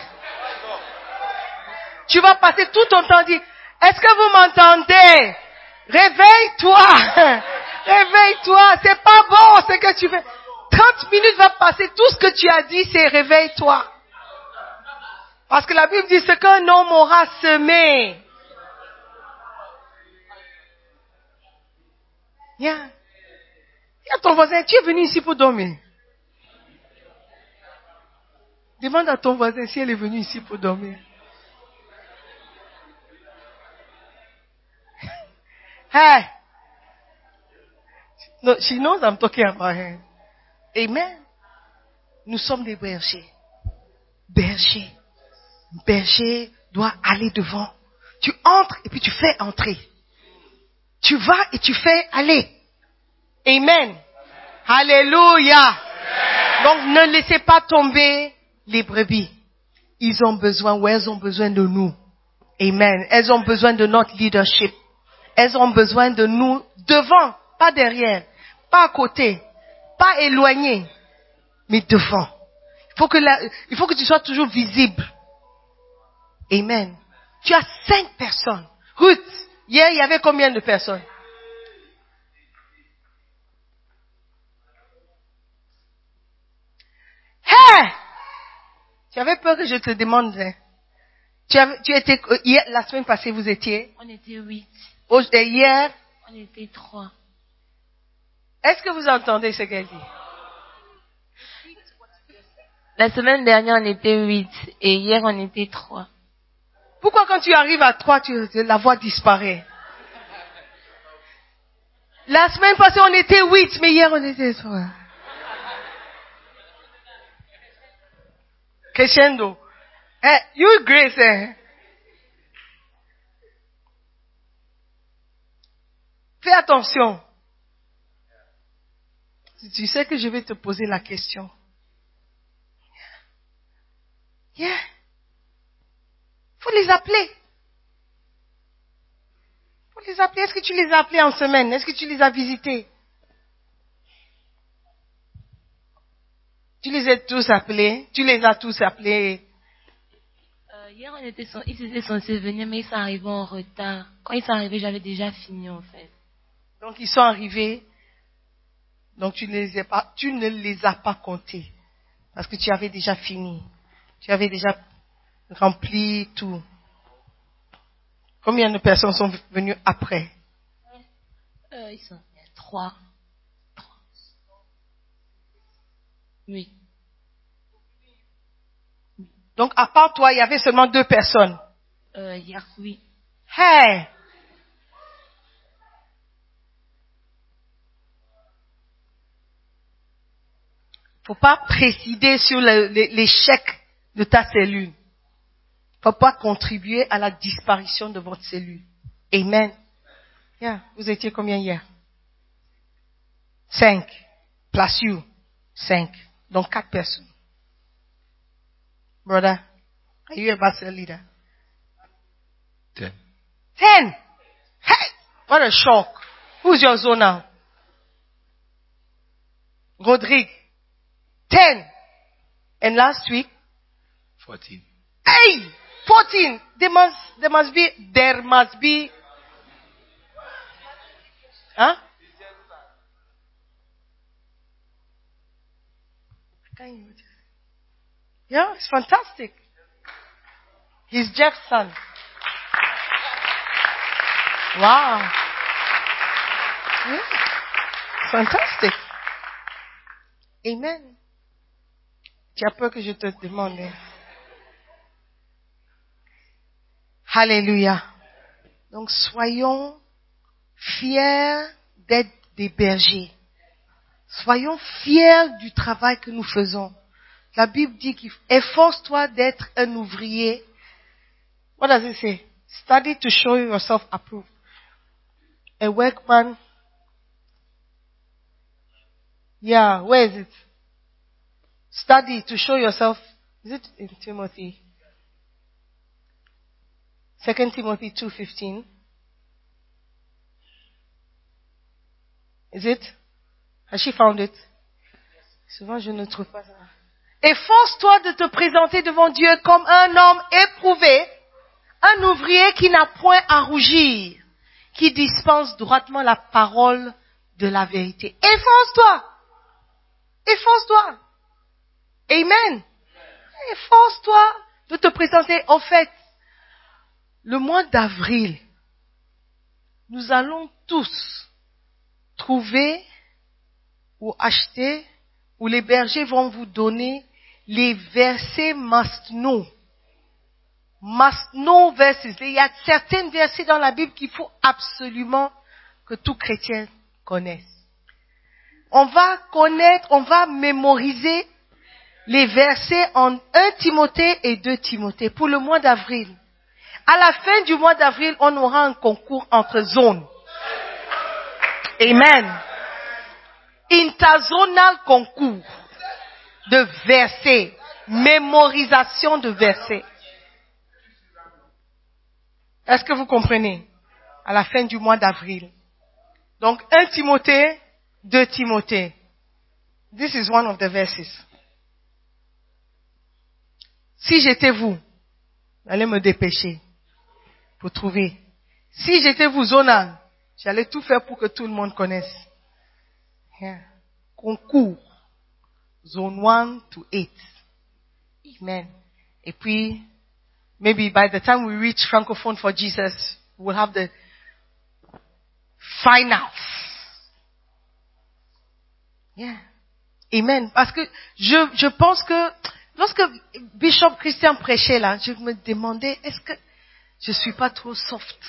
Tu vas passer tout ton temps à dire, est-ce que vous m'entendez? Réveille-toi. Réveille-toi. C'est pas bon ce que tu fais. trente minutes va passer. Tout ce que tu as dit, c'est réveille-toi. Parce que la Bible dit ce qu'un homme aura semé. Viens. Dis à ton voisin, tu es venu ici pour dormir. Demande à ton voisin si elle est venue ici pour dormir. Hey. No, she knows I'm talking about her. Amen. Nous sommes des bergers. Berger. Berger doit aller devant. Tu entres et puis tu fais entrer. Tu vas et tu fais aller. Amen. Alléluia. Donc ne laissez pas tomber les brebis, ils ont besoin, ou elles ont besoin de nous. Amen. Elles ont besoin de notre leadership. Elles ont besoin de nous devant, pas derrière, pas à côté, pas éloigné, mais devant. Il faut que la, il faut que tu sois toujours visible. Amen. Tu as cinq personnes. Ruth, hier, il y avait combien de personnes? Hey! Tu avais peur que je te demande. Hein? Tu, avais, tu étais, hier, la semaine passée, vous étiez? On était huit. Au, et hier? On était trois. Est-ce que vous entendez ce qu'elle dit? La semaine dernière, on était huit. Et hier, on était trois. Pourquoi quand tu arrives à trois, tu, la voix disparaît? La semaine passée, on était huit, mais hier, on était trois. Crescendo. Eh, you grace, eh? Fais attention. Tu sais que je vais te poser la question. Yeah. Faut les appeler. Faut les appeler. Est-ce que tu les as appelés en semaine? Est-ce que tu les as visités? Tu les as tous appelés? Tu les as tous appelés? Euh, hier, on était, ils étaient censés venir, mais ils sont arrivés en retard. Quand ils sont arrivés, j'avais déjà fini, en fait. Donc, ils sont arrivés. Donc, tu ne les as pas, tu ne les as pas comptés. Parce que tu avais déjà fini. Tu avais déjà rempli tout. Combien de personnes sont venues après? Euh, ils sont trois. Trois. Oui. Donc, à part toi, il y avait seulement deux personnes. Euh, hier, oui. Hey! Faut pas présider sur le, le, l'échec de ta cellule. Faut pas contribuer à la disparition de votre cellule. Amen. Yeah. Vous étiez combien hier? Cinq. Plus you. Cinq. Donc quatre personnes. Brother, are you a Basel leader? Ten. Ten. Hey! What a shock. Who's your zone now? Rodrigue. Ten. And last week? Fourteen. Hey! Fourteen. There must, there must be, there must be, huh? Yeah, it's fantastic. He's Jeff's son. Wow. Yeah. Fantastic. Amen. Tu as peur que je te demande. Hein? Alléluia. Donc soyons fiers d'être des bergers. Soyons fiers du travail que nous faisons. La Bible dit qu'il efforce-toi d'être un ouvrier. What does it say? Study to show yourself approved. A workman. Yeah, where is it? Study to show yourself. Is it in Timothy? Second Timothy two fifteen. Is it? Has she found it? Souvent, je ne trouve pas ça. Efforce-toi de te présenter devant Dieu comme un homme éprouvé, un ouvrier qui n'a point à rougir, qui dispense droitement la parole de la vérité. Efforce-toi. Efforce-toi. Amen. Efforce-toi de te présenter. En fait, le mois d'avril, nous allons tous trouver ou acheter, ou les bergers vont vous donner les versets must know. Must know verses. Il y a certains versets dans la Bible qu'il faut absolument que tout chrétien connaisse. On va connaître, on va mémoriser les versets en un Timothée et deux Timothée pour le mois d'avril. À la fin du mois d'avril, on aura un concours entre zones. Amen. Interzonal concours de versets. Mémorisation de versets. Est-ce que vous comprenez? À la fin du mois d'avril. Donc, un Timothée, deux Timothée. This is one of the verses. Si j'étais vous, j'allais me dépêcher pour trouver. Si j'étais vous, Zonan, j'allais tout faire pour que tout le monde connaisse. Yeah. Concours. Zone one to eight. Amen. Et puis, maybe by the time we reach Francophone for Jesus, we'll have the finals. Yeah. Amen. Parce que je, je pense que lorsque Bishop Christian prêchait là, je me demandais, est-ce que je suis pas trop soft?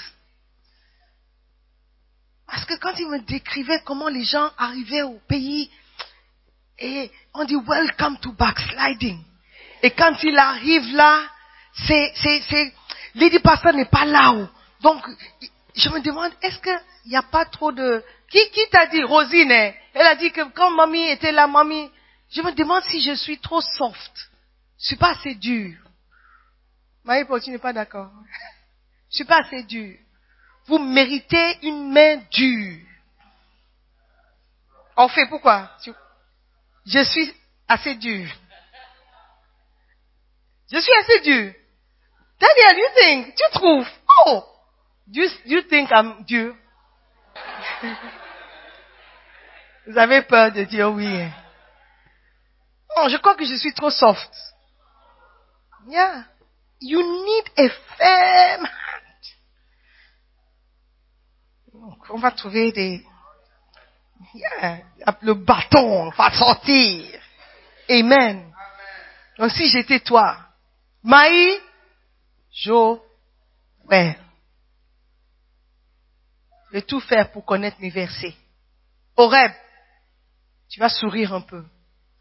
Parce que quand il me décrivait comment les gens arrivaient au pays, et on dit welcome to backsliding. Et quand il arrive là, c'est, c'est, c'est, Lady Pastor n'est pas là-haut. Donc, je me demande, est-ce qu'il n'y a pas trop de... Qui, qui t'a dit, Rosine, hein? Elle a dit que quand mamie était là, mamie, je me demande si je suis trop soft. Je suis pas assez dur. Marie-Paul, tu n'es pas d'accord? Je suis pas assez dur. Vous méritez une main dure. On fait pourquoi? Je suis assez dur. Je suis assez dur. Daniel, you think? Tu trouves? Oh! Do you, do you think I'm dur? Vous avez peur de dire oui. Non, je crois que je suis trop soft. Yeah. You need a firm hand. Donc, on va trouver des... Yeah. Le bâton va sortir. Amen. Donc, si j'étais toi, Maï, Jo, ouais. Je vais tout faire pour connaître mes versets. Horeb, tu vas sourire un peu.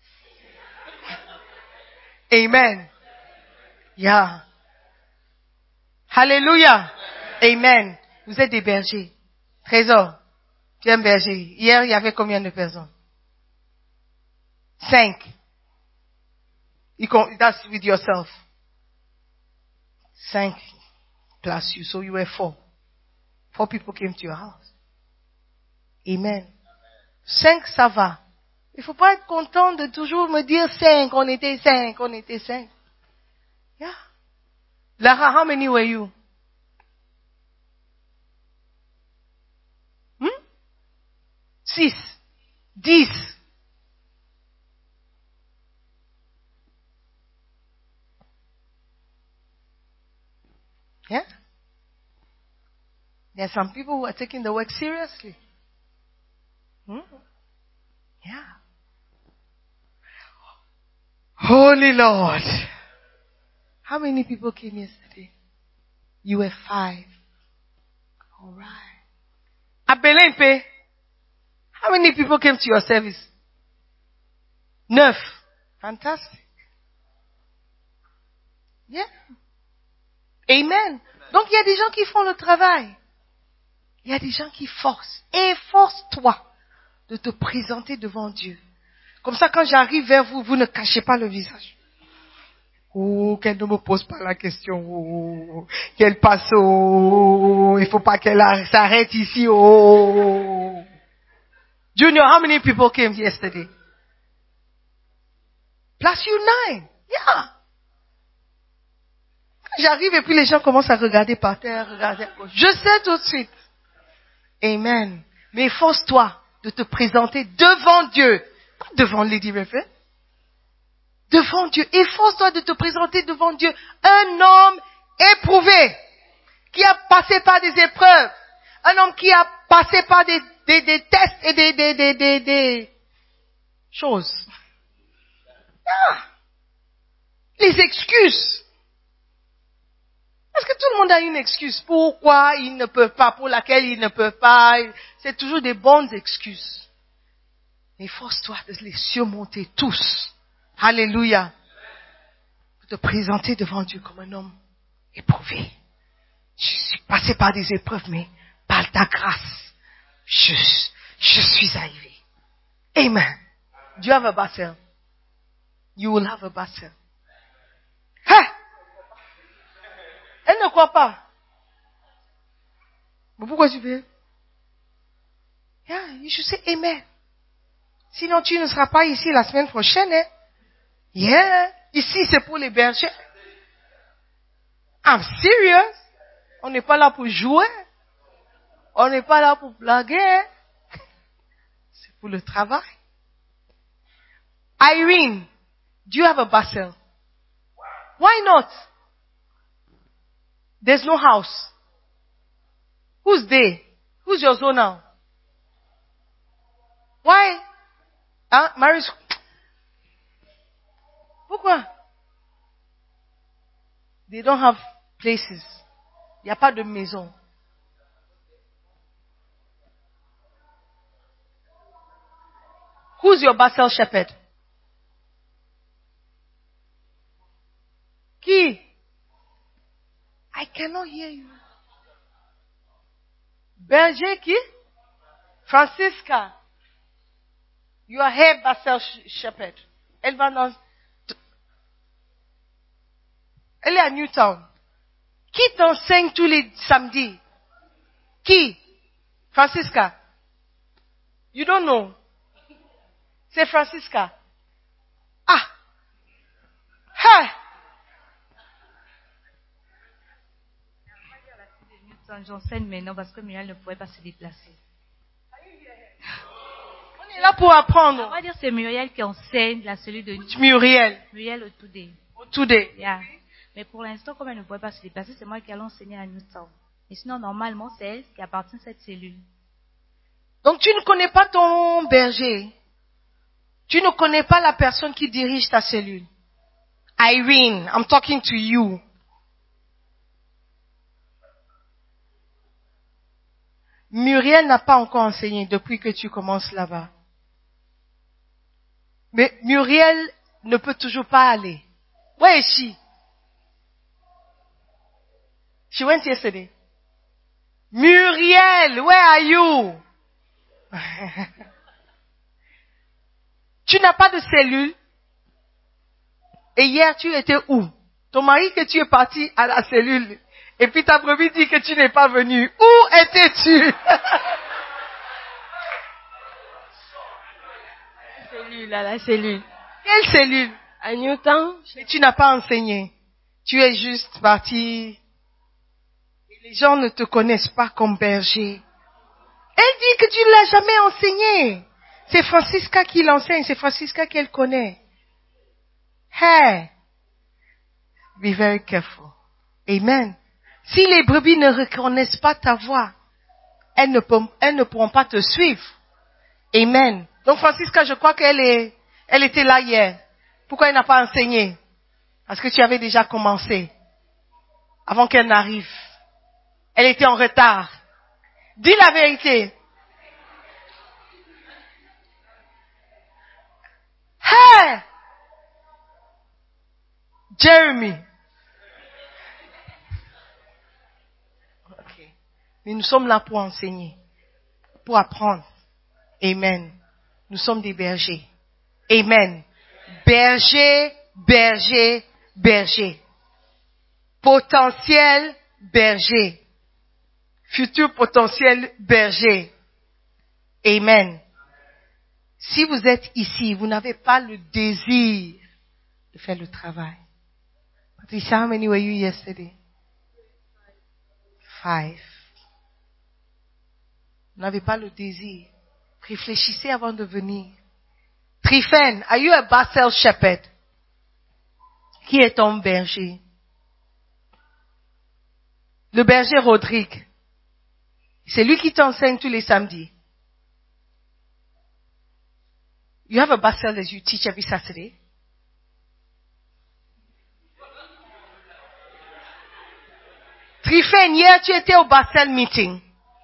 Amen. Yeah. Hallelujah. Amen. Vous êtes des bergers. Trésor, tu es un berger. Hier, il y avait combien de personnes? Cinq. That's with yourself. Cinq plus you. So you were four. Four people came to your house. Amen. Cinq, ça va. Il faut pas être content de toujours me dire cinq. On était cinq. On était cinq. Yeah. Lara, how many were you? Hmm? Six. Dix. Yeah? There are some people who are taking the work seriously. Hmm? Yeah. Holy Lord. How many people came yesterday? You were five. All right. At Belempe, how many people came to your service? Neuf. Fantastic. Yeah. Amen. Donc il y a des gens qui font le travail. Il y a des gens qui forcent. Efforce-toi de te présenter devant Dieu. Comme ça, quand j'arrive vers vous, vous ne cachez pas le visage. Oh, qu'elle ne me pose pas la question. Oh, qu'elle passe. Oh, il faut pas qu'elle s'arrête ici. Oh. Junior, how many people came yesterday? Plus you nine. Yeah. J'arrive et puis les gens commencent à regarder par terre, regarder à gauche. Je sais tout de suite. Amen. Mais efforce-toi de te présenter devant Dieu. Pas devant Lady Reverend. Devant Dieu. Efforce-toi de te présenter devant Dieu. Un homme éprouvé. Qui a passé par des épreuves. Un homme qui a passé par des, des, des tests et des, des, des, des, des choses. Ah. Les excuses. Parce que tout le monde a une excuse. Pourquoi ils ne peuvent pas, pour laquelle ils ne peuvent pas. C'est toujours des bonnes excuses. Efforce-toi de les surmonter tous. Alléluia. Pour te présenter devant Dieu comme un homme éprouvé. Je suis passé par des épreuves, mais par ta grâce, je, je suis arrivé. Amen. Do you have a battle? You will have a battle. crois pas. Mais pourquoi tu fais? Yeah, you should say amen. Sinon, tu ne seras pas ici la semaine prochaine. Hein? Yeah. Ici, c'est pour les bergers. I'm serious. On n'est pas là pour jouer. On n'est pas là pour blaguer. Hein? C'est pour le travail. Irene, do you have a bustle? Why not? There's no house. Who's there? Who's your zone now? Why? Hein? Marriage. Pourquoi? They don't have places. Il n'y a pas de maison. Who's your Basel shepherd? Qui? I cannot hear you. Berger qui? Francisca. You are her Basel shepherd. Elle va dans... Elle est à Newtown. Qui t'enseigne tous les samedis? Qui? Francisca. You don't know. C'est Francisca. Ah. Hey. J'enseigne maintenant parce que Muriel ne pouvait pas se déplacer. On est là pour apprendre. On va dire que c'est Muriel qui enseigne la cellule de Muriel. Muriel au Today. Au Today. Yeah. Mais pour l'instant, comme elle ne pouvait pas se déplacer, c'est moi qui allais enseigner à Newtown. Et sinon, normalement, c'est elle qui appartient à cette cellule. Donc, tu ne connais pas ton berger. Tu ne connais pas la personne qui dirige ta cellule. Irene, I'm talking to you. Muriel n'a pas encore enseigné depuis que tu commences là-bas. Mais Muriel ne peut toujours pas aller. Where is she? She went yesterday. Muriel, where are you? Tu n'as pas de cellule. Et hier, tu étais où? Ton mari que tu es parti à la cellule. Et puis ta brebis dit que tu n'es pas venu. Où étais-tu? Cellule, à la cellule. Quelle cellule? À Newtown. Mais tu n'as pas enseigné. Tu es juste parti. Et les gens ne te connaissent pas comme berger. Elle dit que tu ne l'as jamais enseigné. C'est Francisca qui l'enseigne. C'est Francisca qu'elle connaît. Hey. Be very careful. Amen. Si les brebis ne reconnaissent pas ta voix, elles ne, peut, elles ne pourront pas te suivre. Amen. Donc Francisca, je crois qu'elle est, elle était là hier. Pourquoi elle n'a pas enseigné? Parce que tu avais déjà commencé. Avant qu'elle n'arrive. Elle était en retard. Dis la vérité. Hey! Jeremy. Ok. Mais nous sommes là pour enseigner. Pour apprendre. Amen. Nous sommes des bergers. Amen. Berger, berger, berger. Potentiel berger. Futur potentiel berger. Amen. Si vous êtes ici, vous n'avez pas le désir de faire le travail. Patricia, how many were you yesterday? Five. Vous n'avez pas le désir. Réfléchissez avant de venir. Tryphène, are you a Basel shepherd? Qui est ton berger? Le berger Rodrigue. C'est lui qui t'enseigne tous les samedis. You have a Basel that you teach every Saturday? Tryphène, hier tu étais au Basel meeting.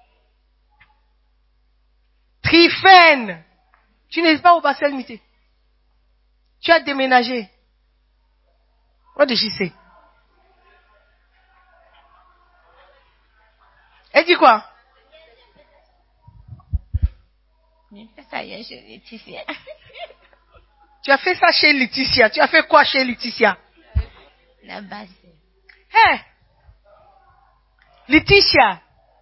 Tryphène, tu n'es pas au Basel meeting. Tu as déménagé. What did she say? Elle dit quoi? J'ai fait ça hier chez Laetitia. Tu as fait ça chez Laetitia. Tu as fait quoi chez Laetitia? La base. Hey! Laetitia.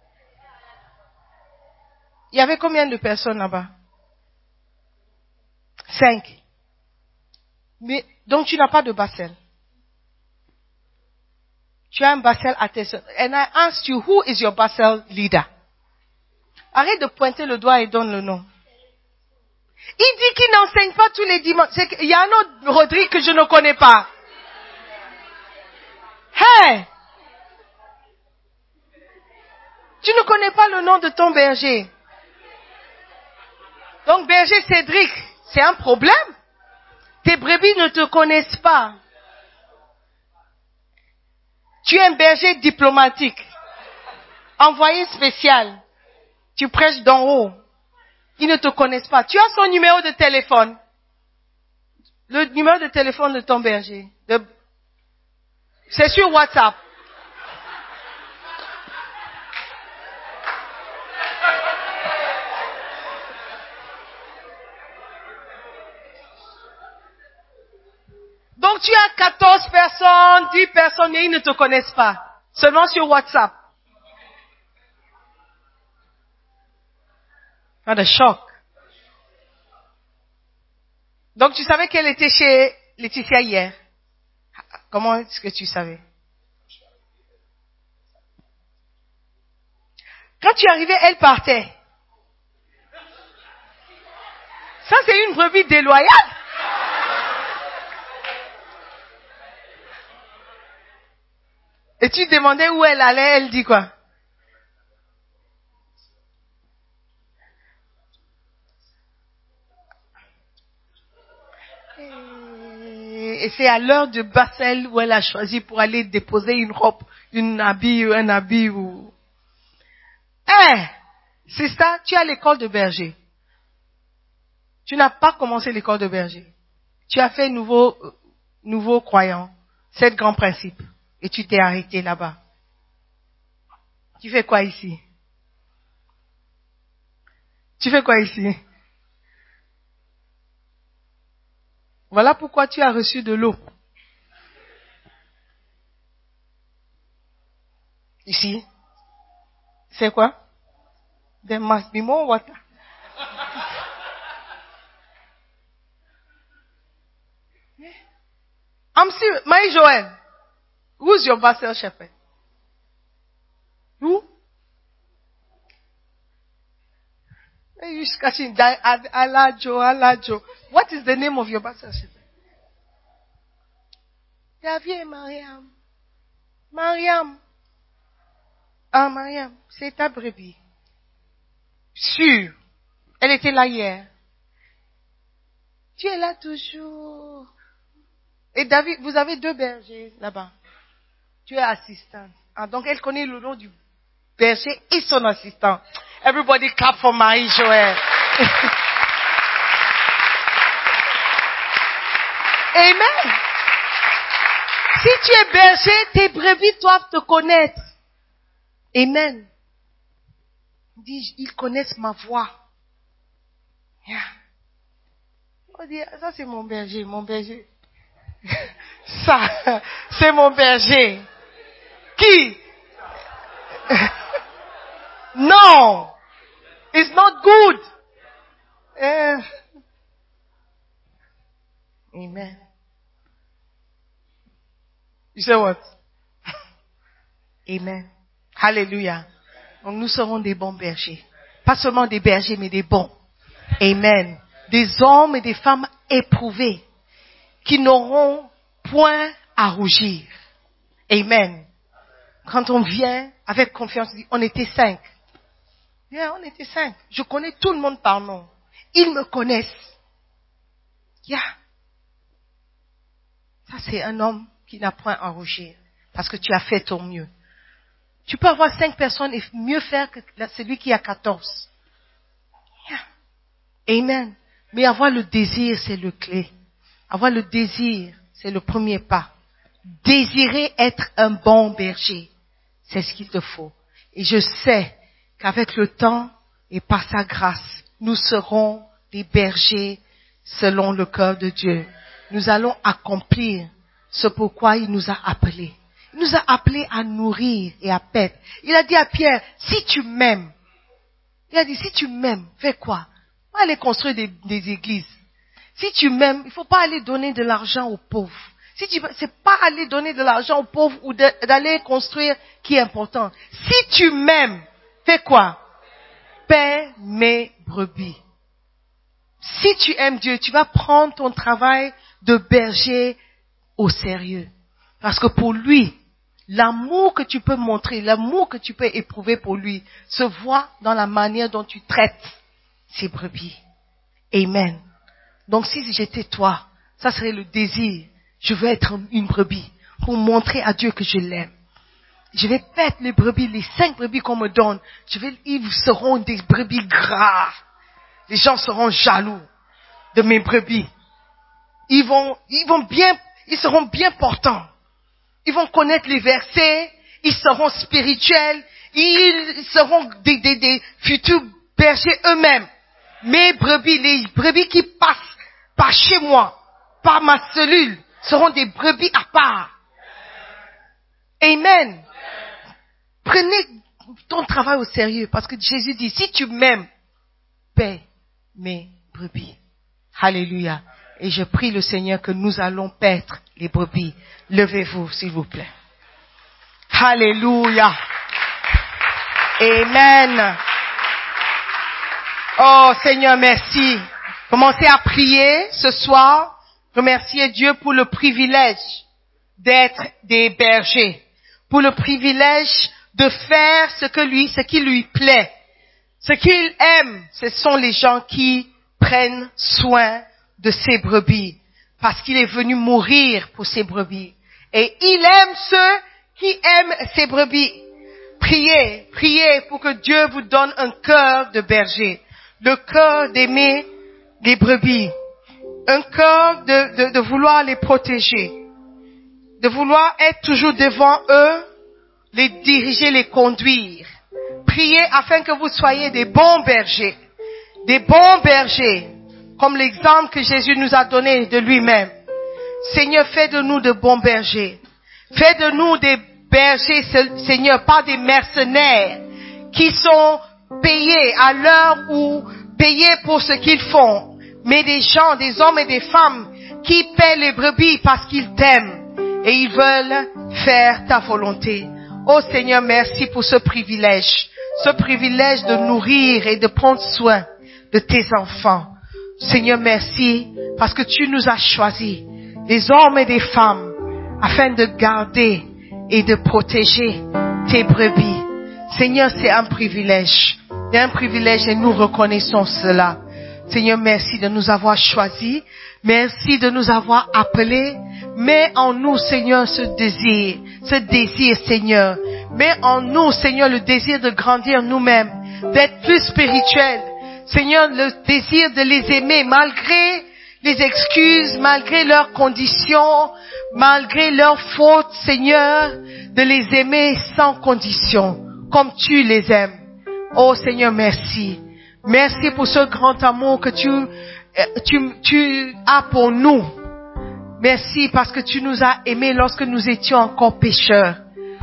Il y avait combien de personnes là-bas? Cinq. Mais, donc tu n'as pas de Bassel. Tu as un Bassel à tes soeurs. And I asked you, who is your Bassel leader? Arrête de pointer le doigt et donne le nom. Il dit qu'il n'enseigne pas tous les dimanches. C'est qu'il y a un autre Rodrigue que je ne connais pas. Hey! Tu ne connais pas le nom de ton berger. Donc berger Cédric, c'est un problème. Tes brebis ne te connaissent pas. Tu es un berger diplomatique. Envoyé spécial. Tu prêches d'en haut. Ils ne te connaissent pas. Tu as son numéro de téléphone. Le numéro de téléphone de ton berger. De... C'est sur WhatsApp. Donc tu as quatorze personnes, dix personnes, mais ils ne te connaissent pas. Seulement sur WhatsApp. Pas de choc. Donc tu savais qu'elle était chez Laetitia hier. Comment est-ce que tu savais? Quand tu arrivais, elle partait. Ça, c'est une brebis déloyale. Et tu demandais où elle allait, elle dit quoi? Et c'est à l'heure de Bassel où elle a choisi pour aller déposer une robe, une habit ou un habit ou... Eh, hey, c'est ça, tu as l'école de berger. Tu n'as pas commencé l'école de berger. Tu as fait nouveau, nouveau croyant, sept grands principes. Et tu t'es arrêté là-bas. Tu fais quoi ici? Tu fais quoi ici? Voilà pourquoi tu as reçu de l'eau. Ici. C'est quoi? There must be more water. I'm serious. Marie-Joël, who's your Bassel shepherd? Who? You scratching. Alajo, Alajo. What is the name of your Bassel shepherd? Javier Mariam. Mariam. Ah, Mariam, c'est ta brebis. Sûr. Elle était là hier. Tu es là toujours. Et David, vous avez deux bergers là-bas. Tu es assistante. Ah, donc elle connaît le nom du berger et son assistant. Everybody clap for Marie-Joël. Amen. Si tu es berger, tes brebis doivent te connaître. Amen. Dis, ils connaissent ma voix. Yeah. On dit, ça c'est mon berger, mon berger. Ça, c'est mon berger. Qui? Non. It's not good. Uh, amen. You say what? Amen. Hallelujah. Donc nous serons des bons bergers. Pas seulement des bergers, mais des bons. Amen. Des hommes et des femmes éprouvés qui n'auront point à rougir. Amen. Quand on vient avec confiance, on dit, on était cinq. Yeah, on était cinq. Je connais tout le monde par nom. Ils me connaissent. Yeah. Ça, c'est un homme qui n'a point à rougir. Parce que tu as fait ton mieux. Tu peux avoir cinq personnes et mieux faire que celui qui a quatorze. Yeah. Amen. Mais avoir le désir, c'est le clé. Avoir le désir, c'est le premier pas. Désirer être un bon berger, c'est ce qu'il te faut. Et je sais qu'avec le temps et par sa grâce, nous serons des bergers selon le cœur de Dieu. Nous allons accomplir ce pourquoi il nous a appelés. Il nous a appelés à nourrir et à paître. Il a dit à Pierre, si tu m'aimes, il a dit, si tu m'aimes, fais quoi? Va aller construire des, des églises. Si tu m'aimes, il faut pas aller donner de l'argent aux pauvres. Si tu, c'est pas aller donner de l'argent aux pauvres ou de, d'aller construire qui est important. Si tu m'aimes, fais quoi? Paie mes brebis. Si tu aimes Dieu, tu vas prendre ton travail de berger au sérieux. Parce que pour lui, l'amour que tu peux montrer, l'amour que tu peux éprouver pour lui, se voit dans la manière dont tu traites ces brebis. Amen. Donc si j'étais toi, ça serait le désir. Je veux être une brebis pour montrer à Dieu que je l'aime. Je vais paître les brebis, les cinq brebis qu'on me donne. Je vais, ils seront des brebis graves. Les gens seront jaloux de mes brebis. Ils vont, ils vont bien, ils seront bien portants. Ils vont connaître les versets. Ils seront spirituels. Ils seront des, des, des futurs bergers eux-mêmes. Mes brebis, les brebis qui passent par chez moi, par ma cellule, seront des brebis à part. Amen. Prenez ton travail au sérieux parce que Jésus dit, si tu m'aimes, paie mes brebis. Alléluia. Et je prie le Seigneur que nous allons paître les brebis. Levez-vous, s'il vous plaît. Alléluia. Amen. Oh Seigneur, merci. Commencez à prier ce soir. Remerciez Dieu pour le privilège d'être des bergers. Pour le privilège de faire ce que lui, ce qui lui plaît. Ce qu'il aime, ce sont les gens qui prennent soin de ses brebis. Parce qu'il est venu mourir pour ses brebis. Et il aime ceux qui aiment ses brebis. Priez, priez pour que Dieu vous donne un cœur de berger. Le cœur d'aimer les brebis. Un cœur de, de, de vouloir les protéger. De vouloir être toujours devant eux, les diriger, les conduire. Priez afin que vous soyez des bons bergers. Des bons bergers. Comme l'exemple que Jésus nous a donné de lui-même. Seigneur, fais de nous de bons bergers. Fais de nous des bergers, Seigneur, pas des mercenaires qui sont payés à l'heure ou payés pour ce qu'ils font, mais des gens, des hommes et des femmes qui paient les brebis parce qu'ils t'aiment et ils veulent faire ta volonté. Oh Seigneur, merci pour ce privilège, ce privilège de nourrir et de prendre soin de tes enfants. Seigneur, merci parce que tu nous as choisis, des hommes et des femmes, afin de garder et de protéger tes brebis. Seigneur, c'est un privilège. C'est un privilège et nous reconnaissons cela. Seigneur, merci de nous avoir choisis. Merci de nous avoir appelés. Mets en nous, Seigneur, ce désir. Ce désir, Seigneur. Mets en nous, Seigneur, le désir de grandir nous-mêmes. D'être plus spirituels. Seigneur, le désir de les aimer malgré les excuses, malgré leurs conditions, malgré leurs fautes, Seigneur, de les aimer sans condition, comme tu les aimes. Oh Seigneur, merci. Merci pour ce grand amour que tu, tu, tu as pour nous. Merci parce que tu nous as aimés lorsque nous étions encore pécheurs.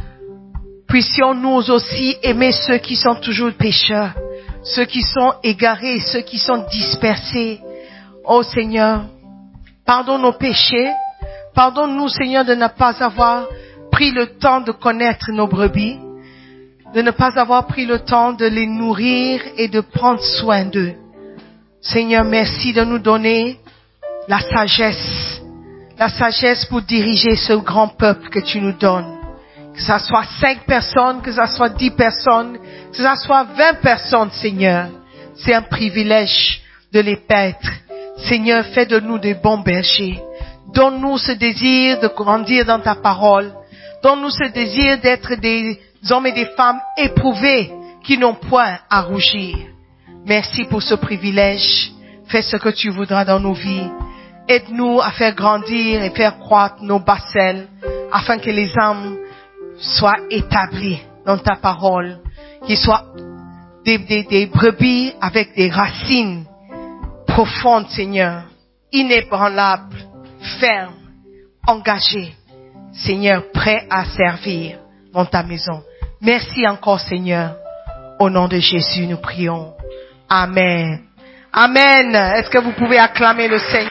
Puissions-nous aussi aimer ceux qui sont toujours pécheurs, ceux qui sont égarés, ceux qui sont dispersés. Oh Seigneur, pardonne nos péchés. Pardonne-nous, Seigneur, de ne pas avoir pris le temps de connaître nos brebis, de ne pas avoir pris le temps de les nourrir et de prendre soin d'eux. Seigneur, merci de nous donner la sagesse, la sagesse pour diriger ce grand peuple que tu nous donnes. Que ça soit cinq personnes, que ça soit dix personnes, que ça soit vingt personnes, Seigneur. C'est un privilège de les paître. Seigneur, fais de nous des bons bergers. Donne-nous ce désir de grandir dans ta parole. Donne-nous ce désir d'être des hommes et des femmes éprouvés qui n'ont point à rougir. Merci pour ce privilège. Fais ce que tu voudras dans nos vies. Aide-nous à faire grandir et faire croître nos basselles afin que les âmes soient établies dans ta parole, qu'ils soient des, des, des brebis avec des racines profondes, Seigneur, inébranlables, fermes, engagées. Seigneur, prêt à servir dans ta maison. Merci encore, Seigneur. Au nom de Jésus, nous prions. Amen. Amen. Est-ce que vous pouvez acclamer le Seigneur?